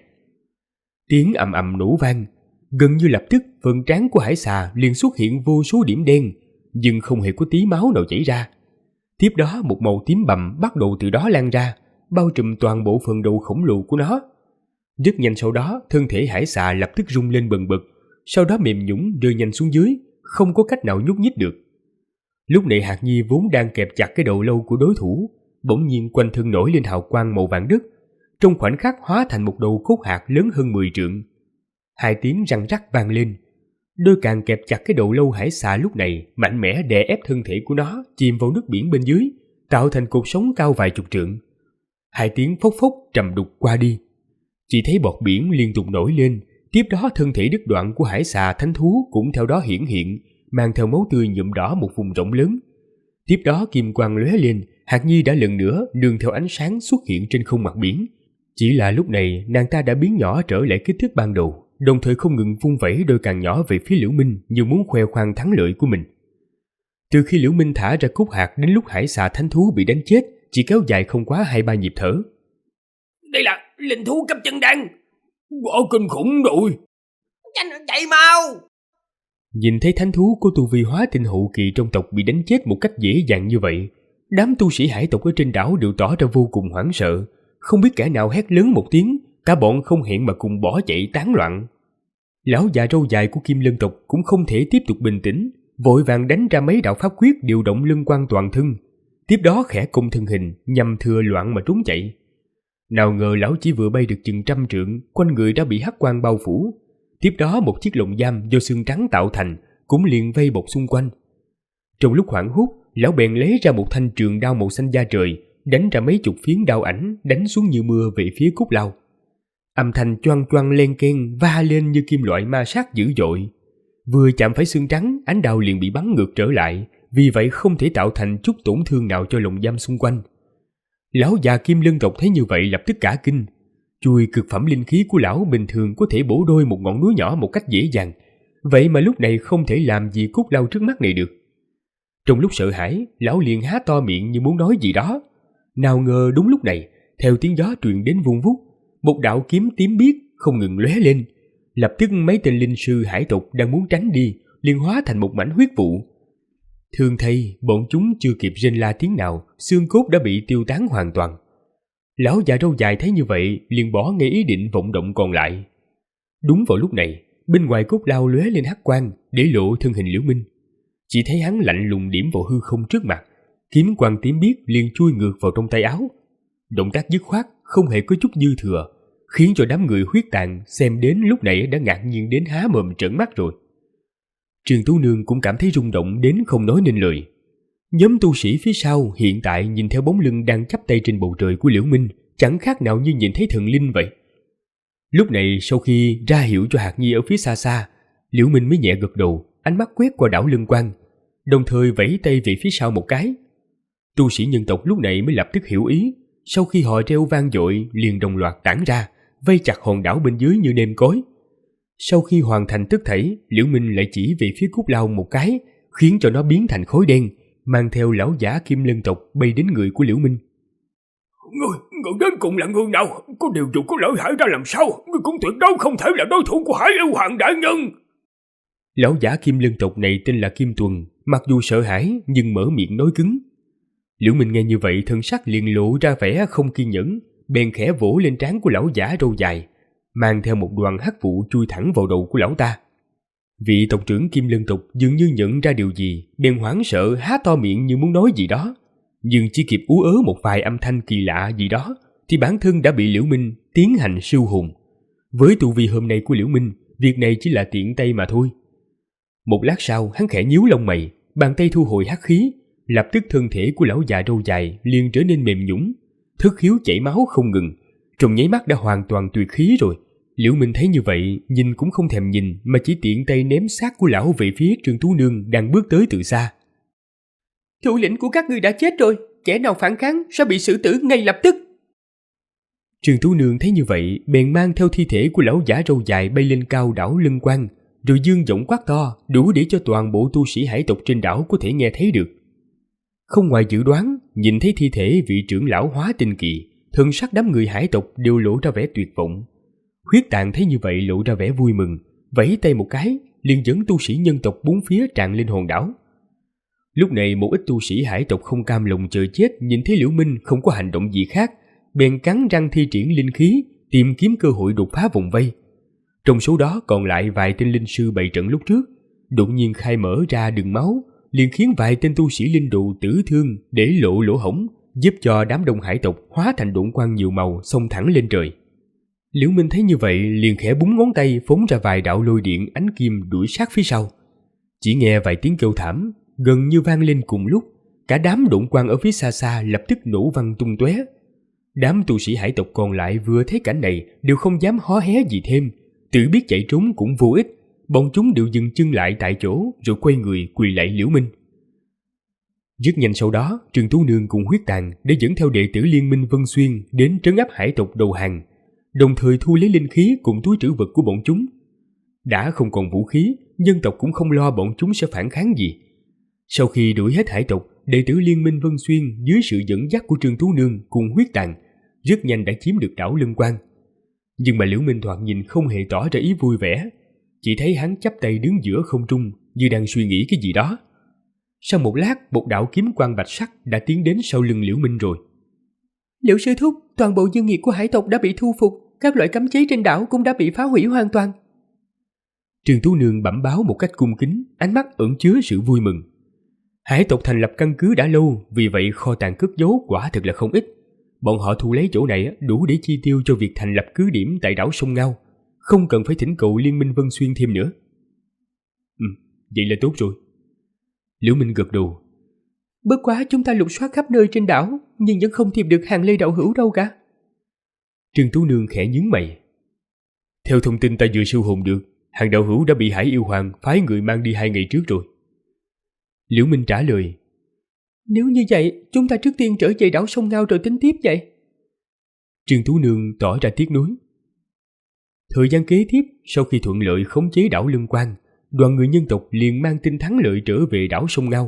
Tiếng ầm ầm nổ vang, gần như lập tức phần trán của hải xà liền xuất hiện vô số điểm đen, nhưng không hề có tí máu nào chảy ra. Tiếp đó một màu tím bầm bắt đầu từ đó lan ra, bao trùm toàn bộ phần đầu khổng lồ của nó. Rất nhanh sau đó, thân thể hải xà lập tức rung lên bần bật, sau đó mềm nhũn rơi nhanh xuống dưới, không có cách nào nhúc nhích được. Lúc này Hạc Nhi vốn đang kẹp chặt cái đầu lâu của đối thủ, bỗng nhiên quanh thân nổi lên hào quang màu vàng đất, trong khoảnh khắc hóa thành một đầu cốt hạc lớn hơn 10 trượng. Hai tiếng răng rắc vang lên, đôi càng kẹp chặt cái đầu lâu hải xà lúc này mạnh mẽ đè ép thân thể của nó chìm vào nước biển bên dưới, tạo thành cột sống cao vài chục trượng. Hai tiếng phốc phốc trầm đục qua đi, chỉ thấy bọt biển liên tục nổi lên. Tiếp đó thân thể đứt đoạn của hải xà thánh thú cũng theo đó hiển hiện, mang theo máu tươi nhuộm đỏ một vùng rộng lớn. Tiếp đó kim quang lóe lên, Hạc Nhi đã lần nữa nương theo ánh sáng xuất hiện trên không mặt biển. Chỉ là lúc này nàng ta đã biến nhỏ trở lại kích thước ban đầu, đồng thời không ngừng vung vẩy đôi càng nhỏ về phía Liễu Minh như muốn khoe khoang thắng lợi của mình. Từ khi Liễu Minh thả ra cốt hạc đến lúc hải xà thánh thú bị đánh chết chỉ kéo dài không quá 2-3 nhịp thở. Đây là linh thú cấp chân đan, Quá kinh khủng rồi. nhanh chạy mau. Nhìn thấy thánh thú của tu vi hóa tinh hậu kỳ trong tộc bị đánh chết một cách dễ dàng như vậy, đám tu sĩ hải tộc ở trên đảo đều tỏ ra vô cùng hoảng sợ, không biết kẻ nào hét lớn một tiếng, cả bọn không hẹn mà cùng bỏ chạy tán loạn. Lão già râu dài của Kim Lân tộc cũng không thể tiếp tục bình tĩnh, vội vàng đánh ra mấy đạo pháp quyết điều động lân quang toàn thân, tiếp đó khẽ cung thân hình nhằm thừa loạn mà trốn chạy. Nào ngờ lão chỉ vừa bay được chừng 100 trượng, quanh người đã bị hắc quang bao phủ. Tiếp đó một chiếc lồng giam do xương trắng tạo thành cũng liền vây bọc xung quanh. Trong lúc hoảng hốt, lão bèn lấy ra một thanh trường đao màu xanh da trời, đánh ra mấy chục phiến đao ảnh đánh xuống như mưa về phía Cốt Lao. Âm thanh choang choang len keng va lên như kim loại ma sát dữ dội. Vừa chạm phải xương trắng, ánh đao liền bị bắn ngược trở lại, vì vậy không thể tạo thành chút tổn thương nào cho lồng giam xung quanh. Lão già Kim Lân tộc thấy như vậy lập tức cả kinh. Chuôi cực phẩm linh khí của lão bình thường có thể bổ đôi một ngọn núi nhỏ một cách dễ dàng, vậy mà lúc này không thể làm gì Cốt Lao trước mắt này được. Trong lúc sợ hãi, lão liền há to miệng như muốn nói gì đó. Nào ngờ đúng lúc này, theo tiếng gió truyền đến vun vút, một đạo kiếm tím biếc không ngừng lóe lên. Lập tức mấy tên linh sư hải tộc đang muốn tránh đi liền hóa thành một mảnh huyết vụ. Thường thay, bọn chúng chưa kịp rên la tiếng nào, xương cốt đã bị tiêu tán hoàn toàn. Lão già râu dài thấy như vậy liền bỏ ngay ý định vọng động còn lại. Đúng vào lúc này, bên ngoài Cốt Lao lóe lên hắc quang để lộ thân hình Liễu Minh. Chỉ thấy hắn lạnh lùng điểm vào hư không trước mặt, kiếm quang tím biếc liền chui ngược vào trong tay áo. Động tác dứt khoát, không hề có chút dư thừa, khiến cho đám người Huyết Tàn xem đến lúc này đã ngạc nhiên đến há mồm trợn mắt rồi. Trương Tú Nương cũng cảm thấy rung động đến không nói nên lời. Nhóm tu sĩ phía sau hiện tại nhìn theo bóng lưng đang chắp tay trên bầu trời của Liễu Minh, chẳng khác nào như nhìn thấy thần linh vậy. Lúc này sau khi ra hiệu cho Hạc Nhi ở phía xa xa, Liễu Minh mới nhẹ gật đầu, ánh mắt quét qua đảo Lân Quang, đồng thời vẫy tay về phía sau một cái. Tu sĩ nhân tộc lúc này mới lập tức hiểu ý, sau khi họ reo vang dội liền đồng loạt tản ra, vây chặt hòn đảo bên dưới như nêm cối. Sau khi hoàn thành tất thảy, Liễu Minh lại chỉ về phía Cút Lao một cái, khiến cho nó biến thành khối đen, mang theo lão giả Kim Lân tộc bay đến người của Liễu Minh. Người đến cùng là người nào? Có điều dù có lợi hại ra làm sao, người cũng tuyệt đối không thể là đối thủ của Hải Yêu Hoàng đại nhân. Lão giả Kim Lân tộc này tên là Kim Tuần, mặc dù sợ hãi nhưng mở miệng nói cứng. Liễu Minh nghe như vậy thân sắc liền lộ ra vẻ không kiên nhẫn, bèn khẽ vỗ lên trán của lão giả râu dài, mang theo một đoàn hắc vụ chui thẳng vào đầu của lão ta. Vị tộc trưởng Kim Lân tộc dường như nhận ra điều gì, bèn hoảng sợ há to miệng như muốn nói gì đó, nhưng chỉ kịp ú ớ một vài âm thanh kỳ lạ gì đó thì bản thân đã bị Liễu Minh tiến hành siêu hồn. Với tu vi hôm nay của Liễu Minh, việc này chỉ là tiện tay mà thôi. Một lát sau, hắn khẽ nhíu lông mày, bàn tay thu hồi hắc khí, lập tức thân thể của lão già râu dài liền trở nên mềm nhũn, thất khiếu chảy máu không ngừng, trong nháy mắt đã hoàn toàn tuyệt khí rồi. Liễu Minh thấy như vậy, nhìn cũng không thèm nhìn mà chỉ tiện tay ném xác của lão về phía Trương Tú Nương đang bước tới từ xa. Thủ lĩnh của các ngươi đã chết rồi, kẻ nào phản kháng sẽ bị xử tử ngay lập tức. Trương Tú Nương thấy như vậy, bèn mang theo thi thể của lão giả râu dài bay lên cao đảo Lân Quang, rồi dương giọng quát to, đủ để cho toàn bộ tu sĩ hải tộc trên đảo có thể nghe thấy được. Không ngoài dự đoán, nhìn thấy thi thể vị trưởng lão Hóa Tinh Kỳ, thân sắc đám người hải tộc đều lộ ra vẻ tuyệt vọng. Huyết Tàn thấy như vậy lộ ra vẻ vui mừng, vẫy tay một cái, liền dẫn tu sĩ nhân tộc bốn phía tràn lên hòn đảo. Lúc này một ít tu sĩ hải tộc không cam lòng chờ chết nhìn thấy Liễu Minh không có hành động gì khác, bèn cắn răng thi triển linh khí, tìm kiếm cơ hội đột phá vùng vây. Trong số đó còn lại vài tên linh sư bày trận lúc trước, đột nhiên khai mở ra đường máu, liền khiến vài tên tu sĩ linh đồ tử thương để lộ lỗ hổng, giúp cho đám đông hải tộc hóa thành độn quang nhiều màu xông thẳng lên trời. Liễu Minh thấy như vậy liền khẽ búng ngón tay phóng ra vài đạo lôi điện ánh kim đuổi sát phía sau. Chỉ nghe vài tiếng kêu thảm gần như vang lên cùng lúc, cả đám độn quang ở phía xa xa lập tức nổ văng tung tóe. Đám tu sĩ hải tộc còn lại vừa thấy cảnh này đều không dám hó hé gì thêm, tự biết chạy trốn cũng vô ích, bọn chúng đều dừng chân lại tại chỗ rồi quay người quỳ lạy Liễu Minh. Rất nhanh sau đó, Trương Tú Nương cùng Huyết Tàn đã dẫn theo đệ tử Liên Minh Vân Xuyên đến trấn áp hải tộc đầu hàng, đồng thời thu lấy linh khí cùng túi trữ vật của bọn chúng. Đã không còn vũ khí, dân tộc cũng không lo bọn chúng sẽ phản kháng gì. Sau khi đuổi hết hải tộc, đệ tử Liên Minh Vân Xuyên dưới sự dẫn dắt của Trương Tú Nương cùng Huyết Tàn rất nhanh đã chiếm được đảo Lân Quang. Nhưng mà Liễu Minh thoạt nhìn không hề tỏ ra ý vui vẻ, chỉ thấy hắn chắp tay đứng giữa không trung như đang suy nghĩ cái gì đó. Sau một lát, một đạo kiếm quang bạch sắc đã tiến đến sau lưng Liễu Minh rồi. Liễu sư thúc, toàn bộ dương nghiệp của hải tộc đã bị thu phục, các loại cấm chế trên đảo cũng đã bị phá hủy hoàn toàn. Trương Tú Nương bẩm báo một cách cung kính, ánh mắt ẩn chứa sự vui mừng. Hải tộc thành lập căn cứ đã lâu, vì vậy kho tàng cất giấu quả thực là không ít. Bọn họ thu lấy chỗ này đủ để chi tiêu cho việc thành lập cứ điểm tại đảo Sông Ngao, không cần phải thỉnh cầu Liên Minh Vân Xuyên thêm nữa. Vậy là tốt rồi. Liễu Minh gật đầu. Bất quá chúng ta lục soát khắp nơi trên đảo, nhưng vẫn không tìm được hàng Lê đạo hữu đâu cả. Trương Tú Nương khẽ nhướng mày. Theo thông tin ta vừa siêu hồn được, hàng đạo hữu đã bị Hải Yêu Hoàng phái người mang đi 2 ngày trước rồi. Liễu Minh trả lời. Nếu như vậy, chúng ta trước tiên trở về đảo Sông Ngao rồi tính tiếp vậy. Trương Tú Nương tỏ ra tiếc nuối. Thời gian kế tiếp, sau khi thuận lợi khống chế đảo Lân Quang, đoàn người nhân tộc liền mang tin thắng lợi trở về đảo Sông Ngao.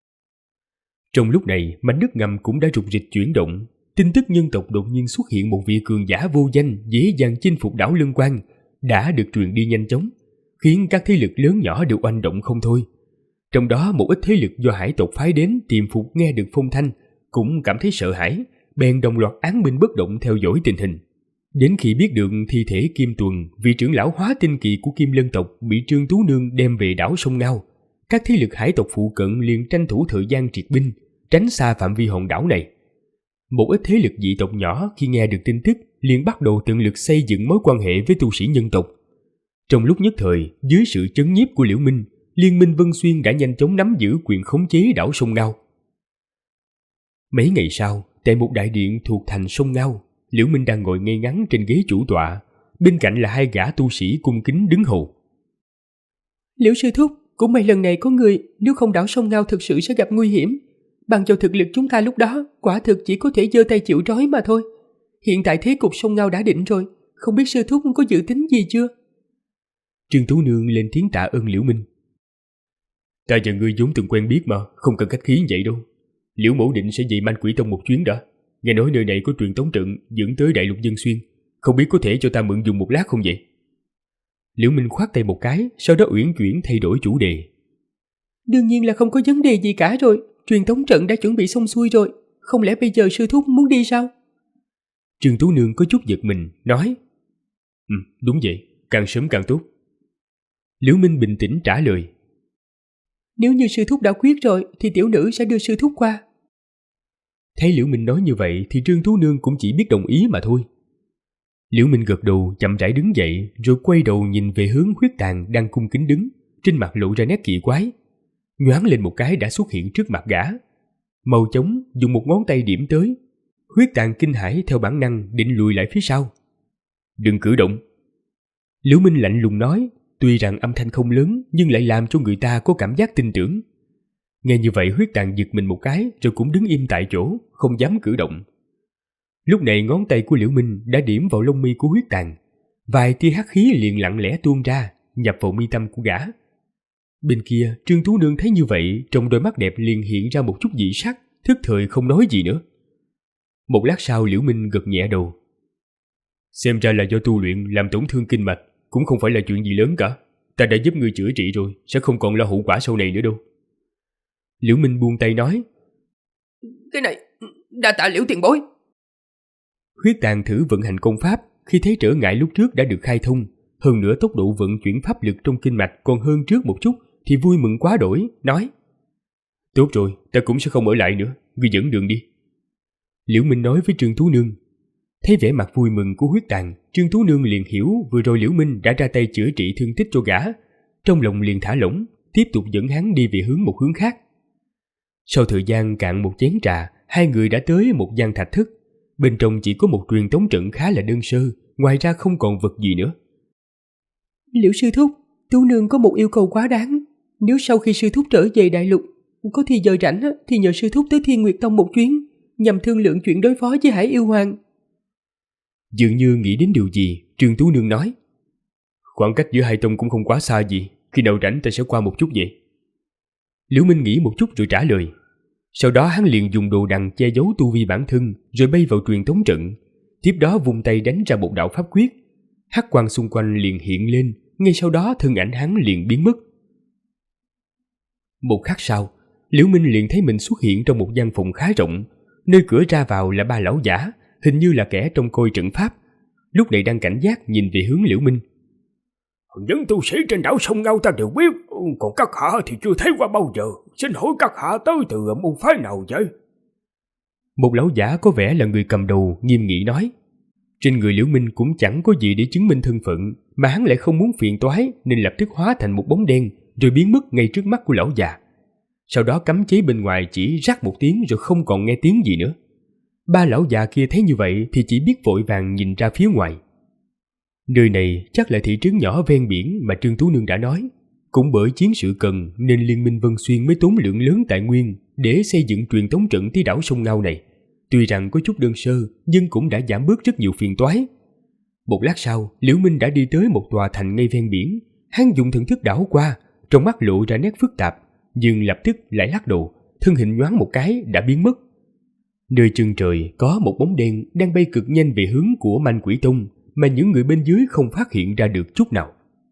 Trong lúc này, mảnh đất ngầm cũng đã rục rịch chuyển động. Tin tức nhân tộc đột nhiên xuất hiện một vị cường giả vô danh dễ dàng chinh phục đảo Lân Quang đã được truyền đi nhanh chóng, khiến các thế lực lớn nhỏ đều oanh động không thôi. Trong đó một ít thế lực do hải tộc phái đến tìm phục nghe được phong thanh cũng cảm thấy sợ hãi, bèn đồng loạt án binh bất động theo dõi tình hình. Đến khi biết được thi thể Kim Tuần, vị trưởng lão Hóa Tinh Kỳ của Kim Lân tộc bị Trương Tú Nương đem về đảo Sông Ngao, các thế lực hải tộc phụ cận liền tranh thủ thời gian triệt binh, tránh xa phạm vi hòn đảo này. Một ít thế lực dị tộc nhỏ khi nghe được tin tức liền bắt đầu tận lực xây dựng mối quan hệ với tu sĩ nhân tộc. Trong lúc nhất thời, dưới sự trấn nhiếp của Liễu Minh, Liên minh Vân Xuyên đã nhanh chóng nắm giữ quyền khống chế đảo Sông Ngao. Mấy ngày sau, tại một đại điện thuộc thành Sông Ngao, Liễu Minh đang ngồi ngay ngắn trên ghế chủ tọa, bên cạnh là hai gã tu sĩ cung kính đứng hầu. Liễu sư thúc, cũng may lần này có người, nếu không đảo Sông Ngao thực sự sẽ gặp nguy hiểm. Bằng cho thực lực chúng ta lúc đó, quả thực chỉ có thể giơ tay chịu trói mà thôi. Hiện tại thế cục Sông Ngao đã định rồi, không biết sư thúc có dự tính gì chưa? Trương Tú Nương lên tiếng tạ ơn Liễu Minh. Ta và ngươi vốn từng quen biết mà, không cần khách khí vậy đâu. Liễu mẫu định sẽ về Man Quỷ Tông một chuyến đã. Nghe nói nơi này có truyền tống trận dẫn tới Đại Lục Vân Xuyên, không biết có thể cho ta mượn dùng một lát không vậy? Liễu Minh khoát tay một cái, sau đó uyển chuyển thay đổi chủ đề. Đương nhiên là không có vấn đề gì cả rồi, truyền tống trận đã chuẩn bị xong xuôi rồi, không lẽ bây giờ sư thúc muốn đi sao? Trương Tú Nương có chút giật mình, nói. Đúng vậy, càng sớm càng tốt. Liễu Minh bình tĩnh trả lời. Nếu như sư thúc đã quyết rồi thì tiểu nữ sẽ đưa sư thúc qua. Thấy Liễu Minh nói như vậy thì Trương Tú Nương cũng chỉ biết đồng ý mà thôi. Liễu Minh gật đầu, chậm rãi đứng dậy, rồi quay đầu nhìn về hướng Huyết Tàn đang cung kính đứng, trên mặt lộ ra nét kỳ quái. Nhoáng lên một cái đã xuất hiện trước mặt gã. Mau chóng dùng một ngón tay điểm tới. Huyết Tàn kinh hãi theo bản năng định lùi lại phía sau. Đừng cử động. Liễu Minh lạnh lùng nói, tuy rằng âm thanh không lớn nhưng lại làm cho người ta có cảm giác tin tưởng. Nghe như vậy Huyết Tàn giật mình một cái rồi cũng đứng im tại chỗ, không dám cử động. Lúc này ngón tay của Liễu Minh đã điểm vào lông mi của Huyết Tàn. Vài tia hắc khí liền lặng lẽ tuôn ra, nhập vào mi tâm của gã. Bên kia, Trương Tú Nương thấy như vậy, trong đôi mắt đẹp liền hiện ra một chút dị sắc, thức thời không nói gì nữa. Một lát sau Liễu Minh gật nhẹ đầu. Xem ra là do tu luyện làm tổn thương kinh mạch, cũng không phải là chuyện gì lớn cả. Ta đã giúp ngươi chữa trị rồi, sẽ không còn lo hậu quả sau này nữa đâu. Liễu Minh buông tay nói. Cái này, đa tạ Liễu tiền bối. Huyết Tàn thử vận hành công pháp, khi thấy trở ngại lúc trước đã được khai thông, hơn nữa tốc độ vận chuyển pháp lực trong kinh mạch còn hơn trước một chút, thì vui mừng quá đổi, nói. Tốt rồi, ta cũng sẽ không ở lại nữa, ngươi dẫn đường đi. Liễu Minh nói với Trương Tú Nương. Thấy vẻ mặt vui mừng của Huyết Tàn, Trương Tú Nương liền hiểu vừa rồi Liễu Minh đã ra tay chữa trị thương tích cho gã, trong lòng liền thả lỏng, tiếp tục dẫn hắn đi về hướng một hướng khác. Sau thời gian cạn một chén trà, hai người đã tới một gian thạch thất. Bên trong chỉ có một truyền tống trận khá là đơn sơ, ngoài ra không còn vật gì nữa. Liễu sư thúc, Tú Nương có một yêu cầu quá đáng. Nếu sau khi sư thúc trở về đại lục, có thì giờ rảnh thì nhờ sư thúc tới Thiên Nguyệt Tông một chuyến, nhằm thương lượng chuyện đối phó với Hải Yêu Hoàng. Dường như nghĩ đến điều gì, Trương Tú Nương nói. Khoảng cách giữa hai tông cũng không quá xa gì, khi nào rảnh ta sẽ qua một chút vậy. Liễu Minh nghĩ một chút rồi trả lời. Sau đó hắn liền dùng đồ đằng che giấu tu vi bản thân, rồi bay vào truyền tống trận. Tiếp đó vung tay đánh ra một đạo pháp quyết. Hắc quang xung quanh liền hiện lên, ngay sau đó thân ảnh hắn liền biến mất. Một khắc sau, Liễu Minh liền thấy mình xuất hiện trong một gian phòng khá rộng, nơi cửa ra vào là ba lão giả, hình như là kẻ trông coi trận pháp. Lúc này đang cảnh giác nhìn về hướng Liễu Minh. Những tu sĩ trên đảo Sông Ngao ta đều biết, còn các hạ thì chưa thấy qua bao giờ. Xin hỏi các hạ tới từ môn phái nào vậy? Một lão giả có vẻ là người cầm đầu nghiêm nghị nói. Trên người Liễu Minh cũng chẳng có gì để chứng minh thân phận, mà hắn lại không muốn phiền toái nên lập tức hóa thành một bóng đen rồi biến mất ngay trước mắt của lão già. Sau đó cấm chế bên ngoài chỉ rắc một tiếng rồi không còn nghe tiếng gì nữa. Ba lão già kia thấy như vậy thì chỉ biết vội vàng nhìn ra phía ngoài. Nơi này chắc là thị trấn nhỏ ven biển mà Trương Tú Nương đã nói. Cũng bởi chiến sự cần nên Liên minh Vân Xuyên mới tốn lượng lớn tài nguyên để xây dựng truyền tống trận tới đảo Sông Ngao này. Tuy rằng có chút đơn sơ nhưng cũng đã giảm bớt rất nhiều phiền toái. Một lát sau, Liễu Minh đã đi tới một tòa thành ngay ven biển. Hắn dùng thần thức đảo qua, trong mắt lộ ra nét phức tạp, nhưng lập tức lại lắc đầu, thân hình nhoáng một cái đã biến mất. Nơi chân trời có một bóng đen đang bay cực nhanh về hướng của Man Quỷ Tông, mà những người bên dưới không phát hiện ra được chút nào.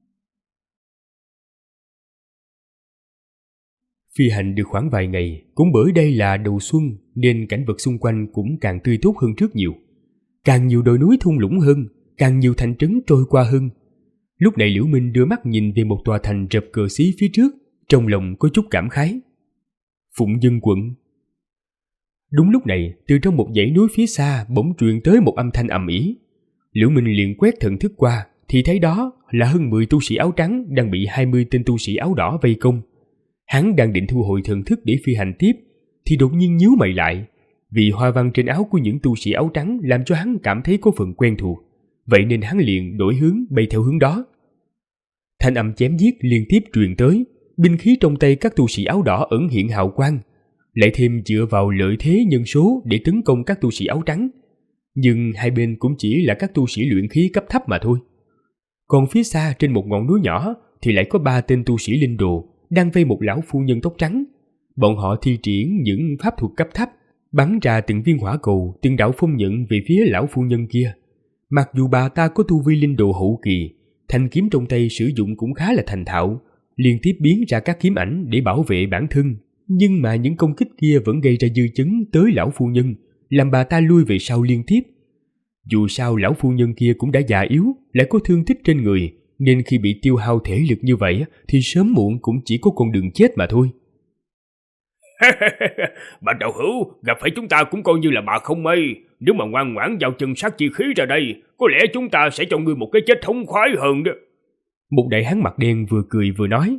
Phi hành được khoảng vài ngày, cũng bởi đây là đầu xuân nên cảnh vật xung quanh cũng càng tươi tốt hơn trước nhiều. Càng nhiều đồi núi thung lũng hơn, càng nhiều thành trấn trôi qua hơn. Lúc này Liễu Minh đưa mắt nhìn về một tòa thành rập cờ xí phía trước, trong lòng có chút cảm khái. Phụng Dân quận. Đúng lúc này, từ trong một dãy núi phía xa bỗng truyền tới một âm thanh ầm ĩ. Liễu Minh liền quét thần thức qua thì thấy đó là hơn 10 tu sĩ áo trắng đang bị 20 tên tu sĩ áo đỏ vây công. Hắn đang định thu hồi thần thức để phi hành tiếp thì đột nhiên nhíu mày lại, vì hoa văn trên áo của những tu sĩ áo trắng làm cho hắn cảm thấy có phần quen thuộc, vậy nên hắn liền đổi hướng bay theo hướng đó. Thanh âm chém giết liên tiếp truyền tới, binh khí trong tay các tu sĩ áo đỏ ẩn hiện hào quang, lại thêm dựa vào lợi thế nhân số để tấn công các tu sĩ áo trắng, nhưng hai bên cũng chỉ là các tu sĩ luyện khí cấp thấp mà thôi. Còn phía xa trên một ngọn núi nhỏ thì lại có 3 tên tu sĩ linh đồ đang vây một lão phu nhân tóc trắng. Bọn họ thi triển những pháp thuật cấp thấp, bắn ra từng viên hỏa cầu, từng đạo phong nhận về phía lão phu nhân kia. Mặc dù bà ta có tu vi linh đồ hậu kỳ, thanh kiếm trong tay sử dụng cũng khá là thành thạo, liên tiếp biến ra các kiếm ảnh để bảo vệ bản thân, nhưng mà những công kích kia vẫn gây ra dư chấn tới lão phu nhân, làm bà ta lui về sau liên tiếp. Dù sao lão phu nhân kia cũng đã già yếu, lại có thương tích trên người, nên khi bị tiêu hao thể lực như vậy thì sớm muộn cũng chỉ có con đường chết mà thôi. Bạch đạo hữu, gặp phải chúng ta cũng coi như là bà không may. Nếu mà ngoan ngoãn giao chân sát chi khí ra đây, có lẽ chúng ta sẽ cho ngươi một cái chết thống khoái hơn đó. Một đại hán mặt đen vừa cười vừa nói.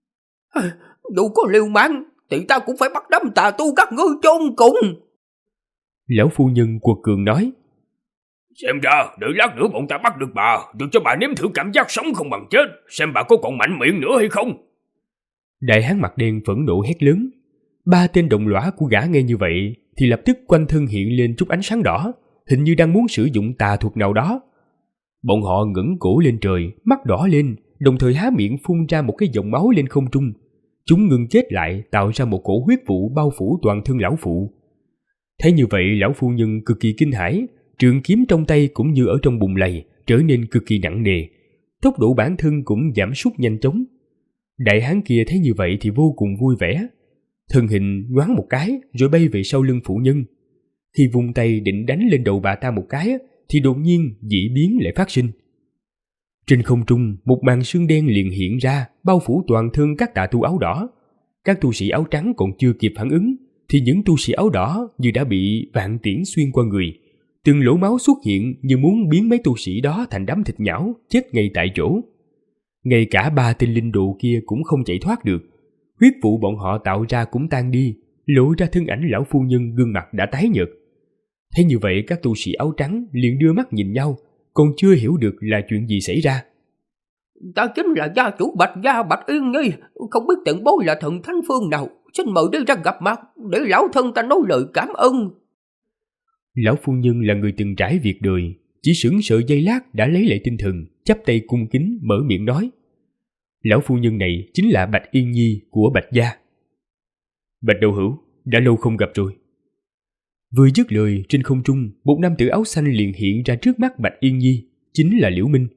Dù có liều mạng thì ta cũng phải bắt đám tà tu các ngươi chôn cùng. Lão phu nhân quật cường nói. Xem ra đợi lát nữa bọn ta bắt được bà, được cho bà nếm thử cảm giác sống không bằng chết, xem bà có còn mạnh miệng nữa hay không. Đại hán mặt đen phẫn nộ hét lớn. 3 tên đồng lõa của gã nghe như vậy thì lập tức quanh thân hiện lên chút ánh sáng đỏ, hình như đang muốn sử dụng tà thuật nào đó. Bọn họ ngẩng cổ lên trời, mắt đỏ lên, đồng thời há miệng phun ra một cái dòng máu lên không trung. Chúng ngừng chết lại, tạo ra một cổ huyết vụ bao phủ toàn thân lão phụ. Thấy như vậy, lão phu nhân cực kỳ kinh hãi, trường kiếm trong tay cũng như ở trong bùn lầy trở nên cực kỳ nặng nề, tốc độ bản thân cũng giảm sút nhanh chóng. Đại hán kia thấy như vậy thì vô cùng vui vẻ, thân hình nhoáng một cái rồi bay về sau lưng phụ nhân. Khi vung tay định đánh lên đầu bà ta một cái thì đột nhiên dị biến lại phát sinh. Trên không trung, một màn sương đen liền hiện ra, bao phủ toàn thân các tà tu áo đỏ. Các tu sĩ áo trắng còn chưa kịp phản ứng thì những tu sĩ áo đỏ như đã bị vạn tiễn xuyên qua người. Từng lỗ máu xuất hiện như muốn biến mấy tu sĩ đó thành đám thịt nhão, chết ngay tại chỗ. Ngay cả 3 tên linh đồ kia cũng không chạy thoát được. Huyết vụ bọn họ tạo ra cũng tan đi, lộ ra thân ảnh lão phu nhân gương mặt đã tái nhợt. Thấy như vậy, các tu sĩ áo trắng liền đưa mắt nhìn nhau, còn chưa hiểu được là chuyện gì xảy ra. Ta chính là gia chủ Bạch gia Bạch Yên Nhi, không biết tận bối là thần thánh phương nào, xin mời đi ra gặp mặt để lão thân ta nói lời cảm ơn. Lão phu nhân là người từng trải việc đời, chỉ sững sờ giây lát đã lấy lại tinh thần, chắp tay cung kính mở miệng nói. Lão phu nhân này chính là Bạch Yên Nhi của Bạch gia. Bạch đạo hữu, đã lâu không gặp rồi. Vừa dứt lời, trên không trung, một nam tử áo xanh liền hiện ra trước mắt Bạch Yên Nhi, chính là Liễu Minh.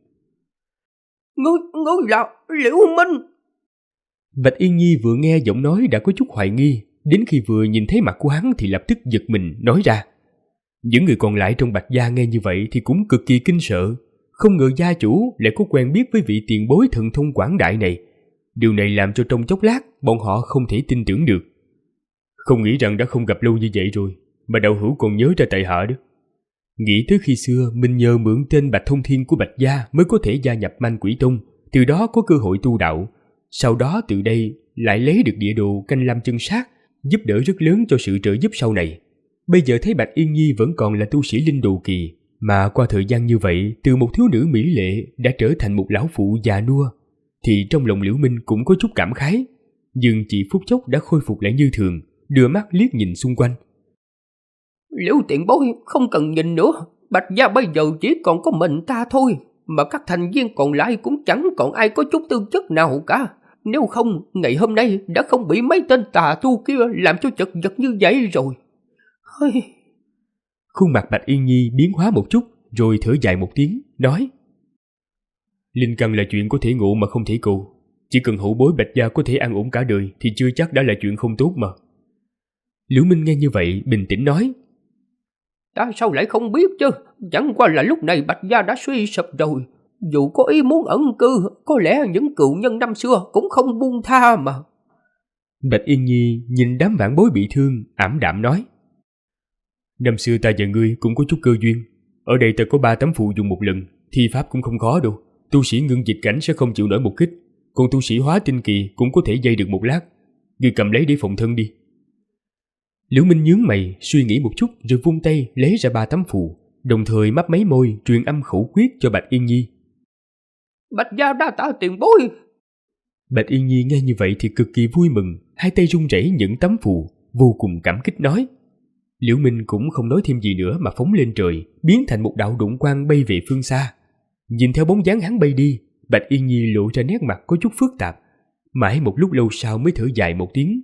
Ngươi là Liễu Minh? Bạch Yên Nhi vừa nghe giọng nói đã có chút hoài nghi, đến khi vừa nhìn thấy mặt của hắn thì lập tức giật mình nói ra. Những người còn lại trong Bạch gia nghe như vậy thì cũng cực kỳ kinh sợ, không ngờ gia chủ lại có quen biết với vị tiền bối thần thông quảng đại này. Điều này làm cho trong chốc lát bọn họ không thể tin tưởng được. Không nghĩ rằng đã không gặp lâu như vậy rồi mà đạo hữu còn nhớ ra tại hạ đó. Nghĩ tới khi xưa mình nhờ mượn tên Bạch Thông Thiên của Bạch gia mới có thể gia nhập Manh Quỷ Tông, từ đó có cơ hội tu đạo. Sau đó từ đây lại lấy được địa đồ Canh Lam Chân Sát, giúp đỡ rất lớn cho sự trợ giúp sau này. Bây giờ thấy Bạch Yên Nhi vẫn còn là tu sĩ linh đồ kỳ, mà qua thời gian như vậy từ một thiếu nữ mỹ lệ đã trở thành một lão phụ già nua, thì trong lòng Liễu Minh cũng có chút cảm khái. Nhưng chỉ phút chốc đã khôi phục lại như thường, đưa mắt liếc nhìn xung quanh. Liễu tiền bối không cần nhìn nữa, Bạch gia bây giờ chỉ còn có mình ta thôi, mà các thành viên còn lại cũng chẳng còn ai có chút tư chất nào cả. Nếu không, ngày hôm nay đã không bị mấy tên tà tu kia làm cho chật vật như vậy rồi. Khuôn mặt Bạch Yên Nhi biến hóa một chút, rồi thở dài một tiếng, nói. Linh căn là chuyện có thể ngộ mà không thể cầu. Chỉ cần hậu bối Bạch gia có thể an ổn cả đời thì chưa chắc đã là chuyện không tốt mà. Liễu Minh nghe như vậy bình tĩnh nói. Ta sao lại không biết chứ, chẳng qua là lúc này Bạch gia đã suy sụp rồi. Dù có ý muốn ẩn cư, có lẽ những cựu nhân năm xưa cũng không buông tha mà. Bạch Yên Nhi nhìn đám vãn bối bị thương, ảm đạm nói. Năm xưa ta và ngươi cũng có chút cơ duyên, Ở đây ta có 3 tấm phù dùng một lần, thi pháp cũng không khó đâu. Tu sĩ ngưng dịch cảnh sẽ không chịu nổi một kích, còn tu sĩ hóa tinh kỳ cũng có thể dây được một lát. Ngươi cầm lấy để phòng thân đi. Liễu Minh nhướng mày, suy nghĩ một chút rồi vung tay lấy ra 3 tấm phù, đồng thời mấp máy môi truyền âm khẩu quyết cho Bạch Yên Nhi. Bạch gia đa tạ tiền bối. Bạch Yên Nhi nghe như vậy thì cực kỳ vui mừng, hai tay run rẩy những tấm phù, vô cùng cảm kích nói. Liễu Minh cũng không nói thêm gì nữa mà phóng lên trời, biến thành một đạo đụng quang bay về phương xa. Nhìn theo bóng dáng hắn bay đi, Bạch Yên Nhi lộ ra nét mặt có chút phức tạp. Mãi một lúc lâu sau mới thở dài một tiếng.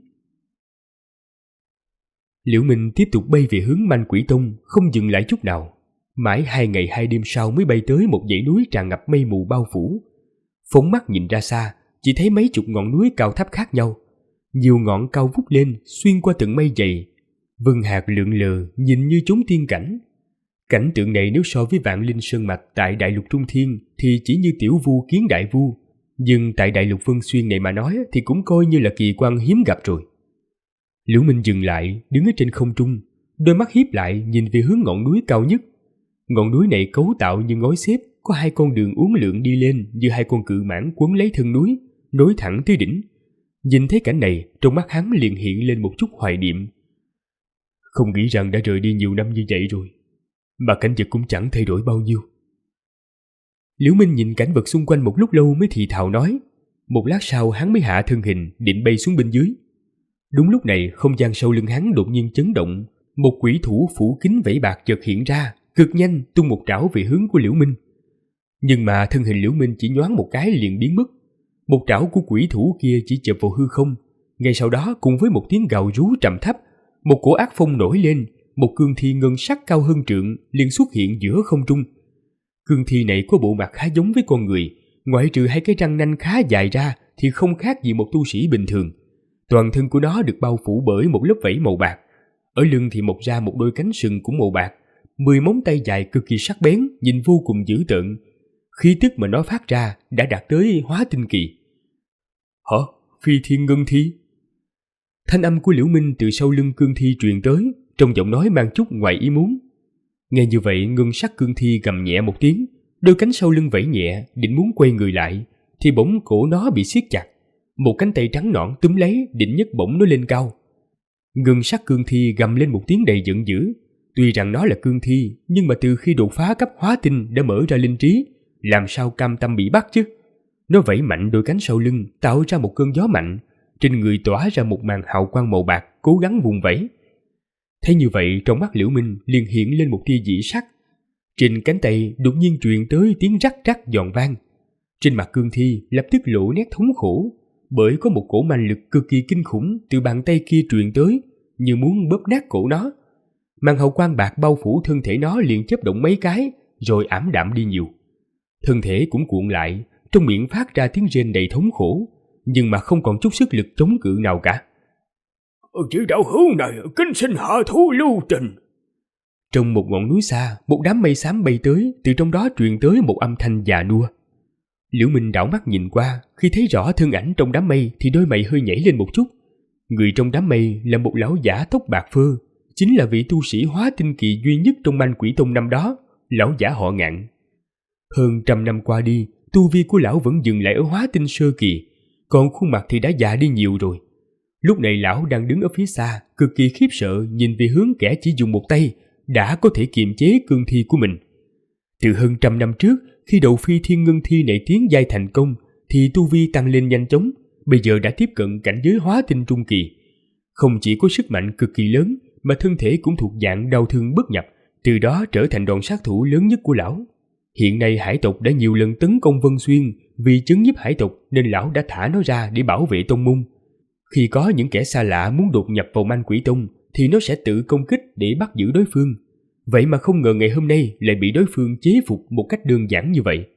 Liễu Minh tiếp tục bay về hướng Manh Quỷ Tông, không dừng lại chút nào. Mãi 2 ngày 2 đêm sau mới bay tới một dãy núi tràn ngập mây mù bao phủ. Phóng mắt nhìn ra xa, chỉ thấy mấy chục ngọn núi cao thấp khác nhau. Nhiều ngọn cao vút lên xuyên qua tầng mây dày. Vân hạt lượn lờ nhìn như chốn tiên cảnh. Cảnh tượng này nếu so với Vạn Linh Sơn Mạch tại Đại Lục Trung Thiên thì chỉ như tiểu vu kiến đại vu. Nhưng tại Đại Lục Vân Xuyên này mà nói thì cũng coi như là kỳ quan hiếm gặp rồi. Liễu Minh dừng lại, đứng ở trên không trung, đôi mắt híp lại nhìn về hướng ngọn núi cao nhất. Ngọn núi này cấu tạo như ngói xếp, có 2 con đường uốn lượn đi lên như 2 con cự mãng quấn lấy thân núi, nối thẳng tới đỉnh. Nhìn thấy cảnh này, trong mắt hắn liền hiện lên một chút hoài niệm. Không nghĩ rằng đã rời đi nhiều năm như vậy rồi, mà cảnh vật cũng chẳng thay đổi bao nhiêu. Liễu Minh nhìn cảnh vật xung quanh một lúc lâu mới thì thào nói. Một lát sau hắn mới hạ thân hình định bay xuống bên dưới. Đúng lúc này không gian sau lưng hắn đột nhiên chấn động, một quỷ thủ phủ kín vảy bạc chợt hiện ra, cực nhanh tung một trảo về hướng của Liễu Minh. Nhưng mà thân hình Liễu Minh chỉ nhoáng một cái liền biến mất. Một trảo của quỷ thủ kia chỉ chộp vào hư không. Ngay sau đó cùng với một tiếng gào rú trầm thấp, một cổ ác phong nổi lên, một cương thi ngân sắc cao hơn trượng liền xuất hiện giữa không trung. Cương thi này có bộ mặt khá giống với con người, ngoại trừ 2 cái răng nanh khá dài ra thì không khác gì một tu sĩ bình thường. Toàn thân của nó được bao phủ bởi một lớp vảy màu bạc, ở lưng thì mọc ra một đôi cánh sừng cũng màu bạc, 10 móng tay dài cực kỳ sắc bén, nhìn vô cùng dữ tợn. Khí tức mà nó phát ra đã đạt tới hóa tinh kỳ. Hả? Phi thiên ngân thi? Thanh âm của Liễu Minh từ sau lưng cương thi truyền tới, trong giọng nói mang chút ngoài ý muốn. Nghe như vậy, ngân sắc cương thi gầm nhẹ một tiếng, đôi cánh sau lưng vẫy nhẹ, định muốn quay người lại, thì bỗng cổ nó bị siết chặt. Một cánh tay trắng nõn túm lấy, định nhấc bổng nó lên cao. Ngân sắc cương thi gầm lên một tiếng đầy giận dữ. Tuy rằng nó là cương thi, nhưng mà từ khi đột phá cấp hóa tinh đã mở ra linh trí, làm sao cam tâm bị bắt chứ? Nó vẫy mạnh đôi cánh sau lưng, tạo ra một cơn gió mạnh, trên người tỏa ra một màn hào quang màu bạc, cố gắng vùng vẫy. Thấy như vậy, trong mắt Liễu Minh liền hiện lên một tia dị sắc. Trên cánh tay đột nhiên truyền tới tiếng rắc rắc giòn vang. Trên mặt cương thi lập tức lộ nét thống khổ, bởi có một cổ manh lực cực kỳ kinh khủng từ bàn tay kia truyền tới, như muốn bóp nát cổ nó. Màn hào quang bạc bao phủ thân thể nó liền chớp động mấy cái, rồi ảm đạm đi nhiều. Thân thể cũng cuộn lại, trong miệng phát ra tiếng rên đầy thống khổ, nhưng mà không còn chút sức lực chống cự nào cả. Chỉ đạo hữu này kính xin hạ thú lưu tình. Trong một ngọn núi xa, một đám mây xám bay tới, từ trong đó truyền tới một âm thanh già nua. Liễu Minh đảo mắt nhìn qua, khi thấy rõ thân ảnh trong đám mây thì đôi mày hơi nhảy lên một chút. Người trong đám mây là một lão giả tóc bạc phơ, chính là vị tu sĩ hóa tinh kỳ duy nhất trong Manh Quỷ Tông năm đó, lão giả họ Ngạn. Hơn 100 năm qua đi, tu vi của lão vẫn dừng lại ở hóa tinh sơ kỳ, còn khuôn mặt thì đã già đi nhiều rồi. Lúc này lão đang đứng ở phía xa, cực kỳ khiếp sợ nhìn về hướng kẻ chỉ dùng một tay đã có thể kiềm chế cương thi của mình. Từ hơn 100 năm trước, khi đầu phi thiên ngân thi này tiến giai thành công, thì tu vi tăng lên nhanh chóng, bây giờ đã tiếp cận cảnh giới hóa tinh trung kỳ. Không chỉ có sức mạnh cực kỳ lớn, mà thân thể cũng thuộc dạng đau thương bất nhập, từ đó trở thành đòn sát thủ lớn nhất của lão. Hiện nay hải tộc đã nhiều lần tấn công Vân Xuyên, vì chấn nhiếp hải tộc nên lão đã thả nó ra để bảo vệ tông môn. Khi có những kẻ xa lạ muốn đột nhập vào Manh Quỷ Tông, thì nó sẽ tự công kích để bắt giữ đối phương. Vậy mà không ngờ ngày hôm nay lại bị đối phương chế phục một cách đơn giản như vậy.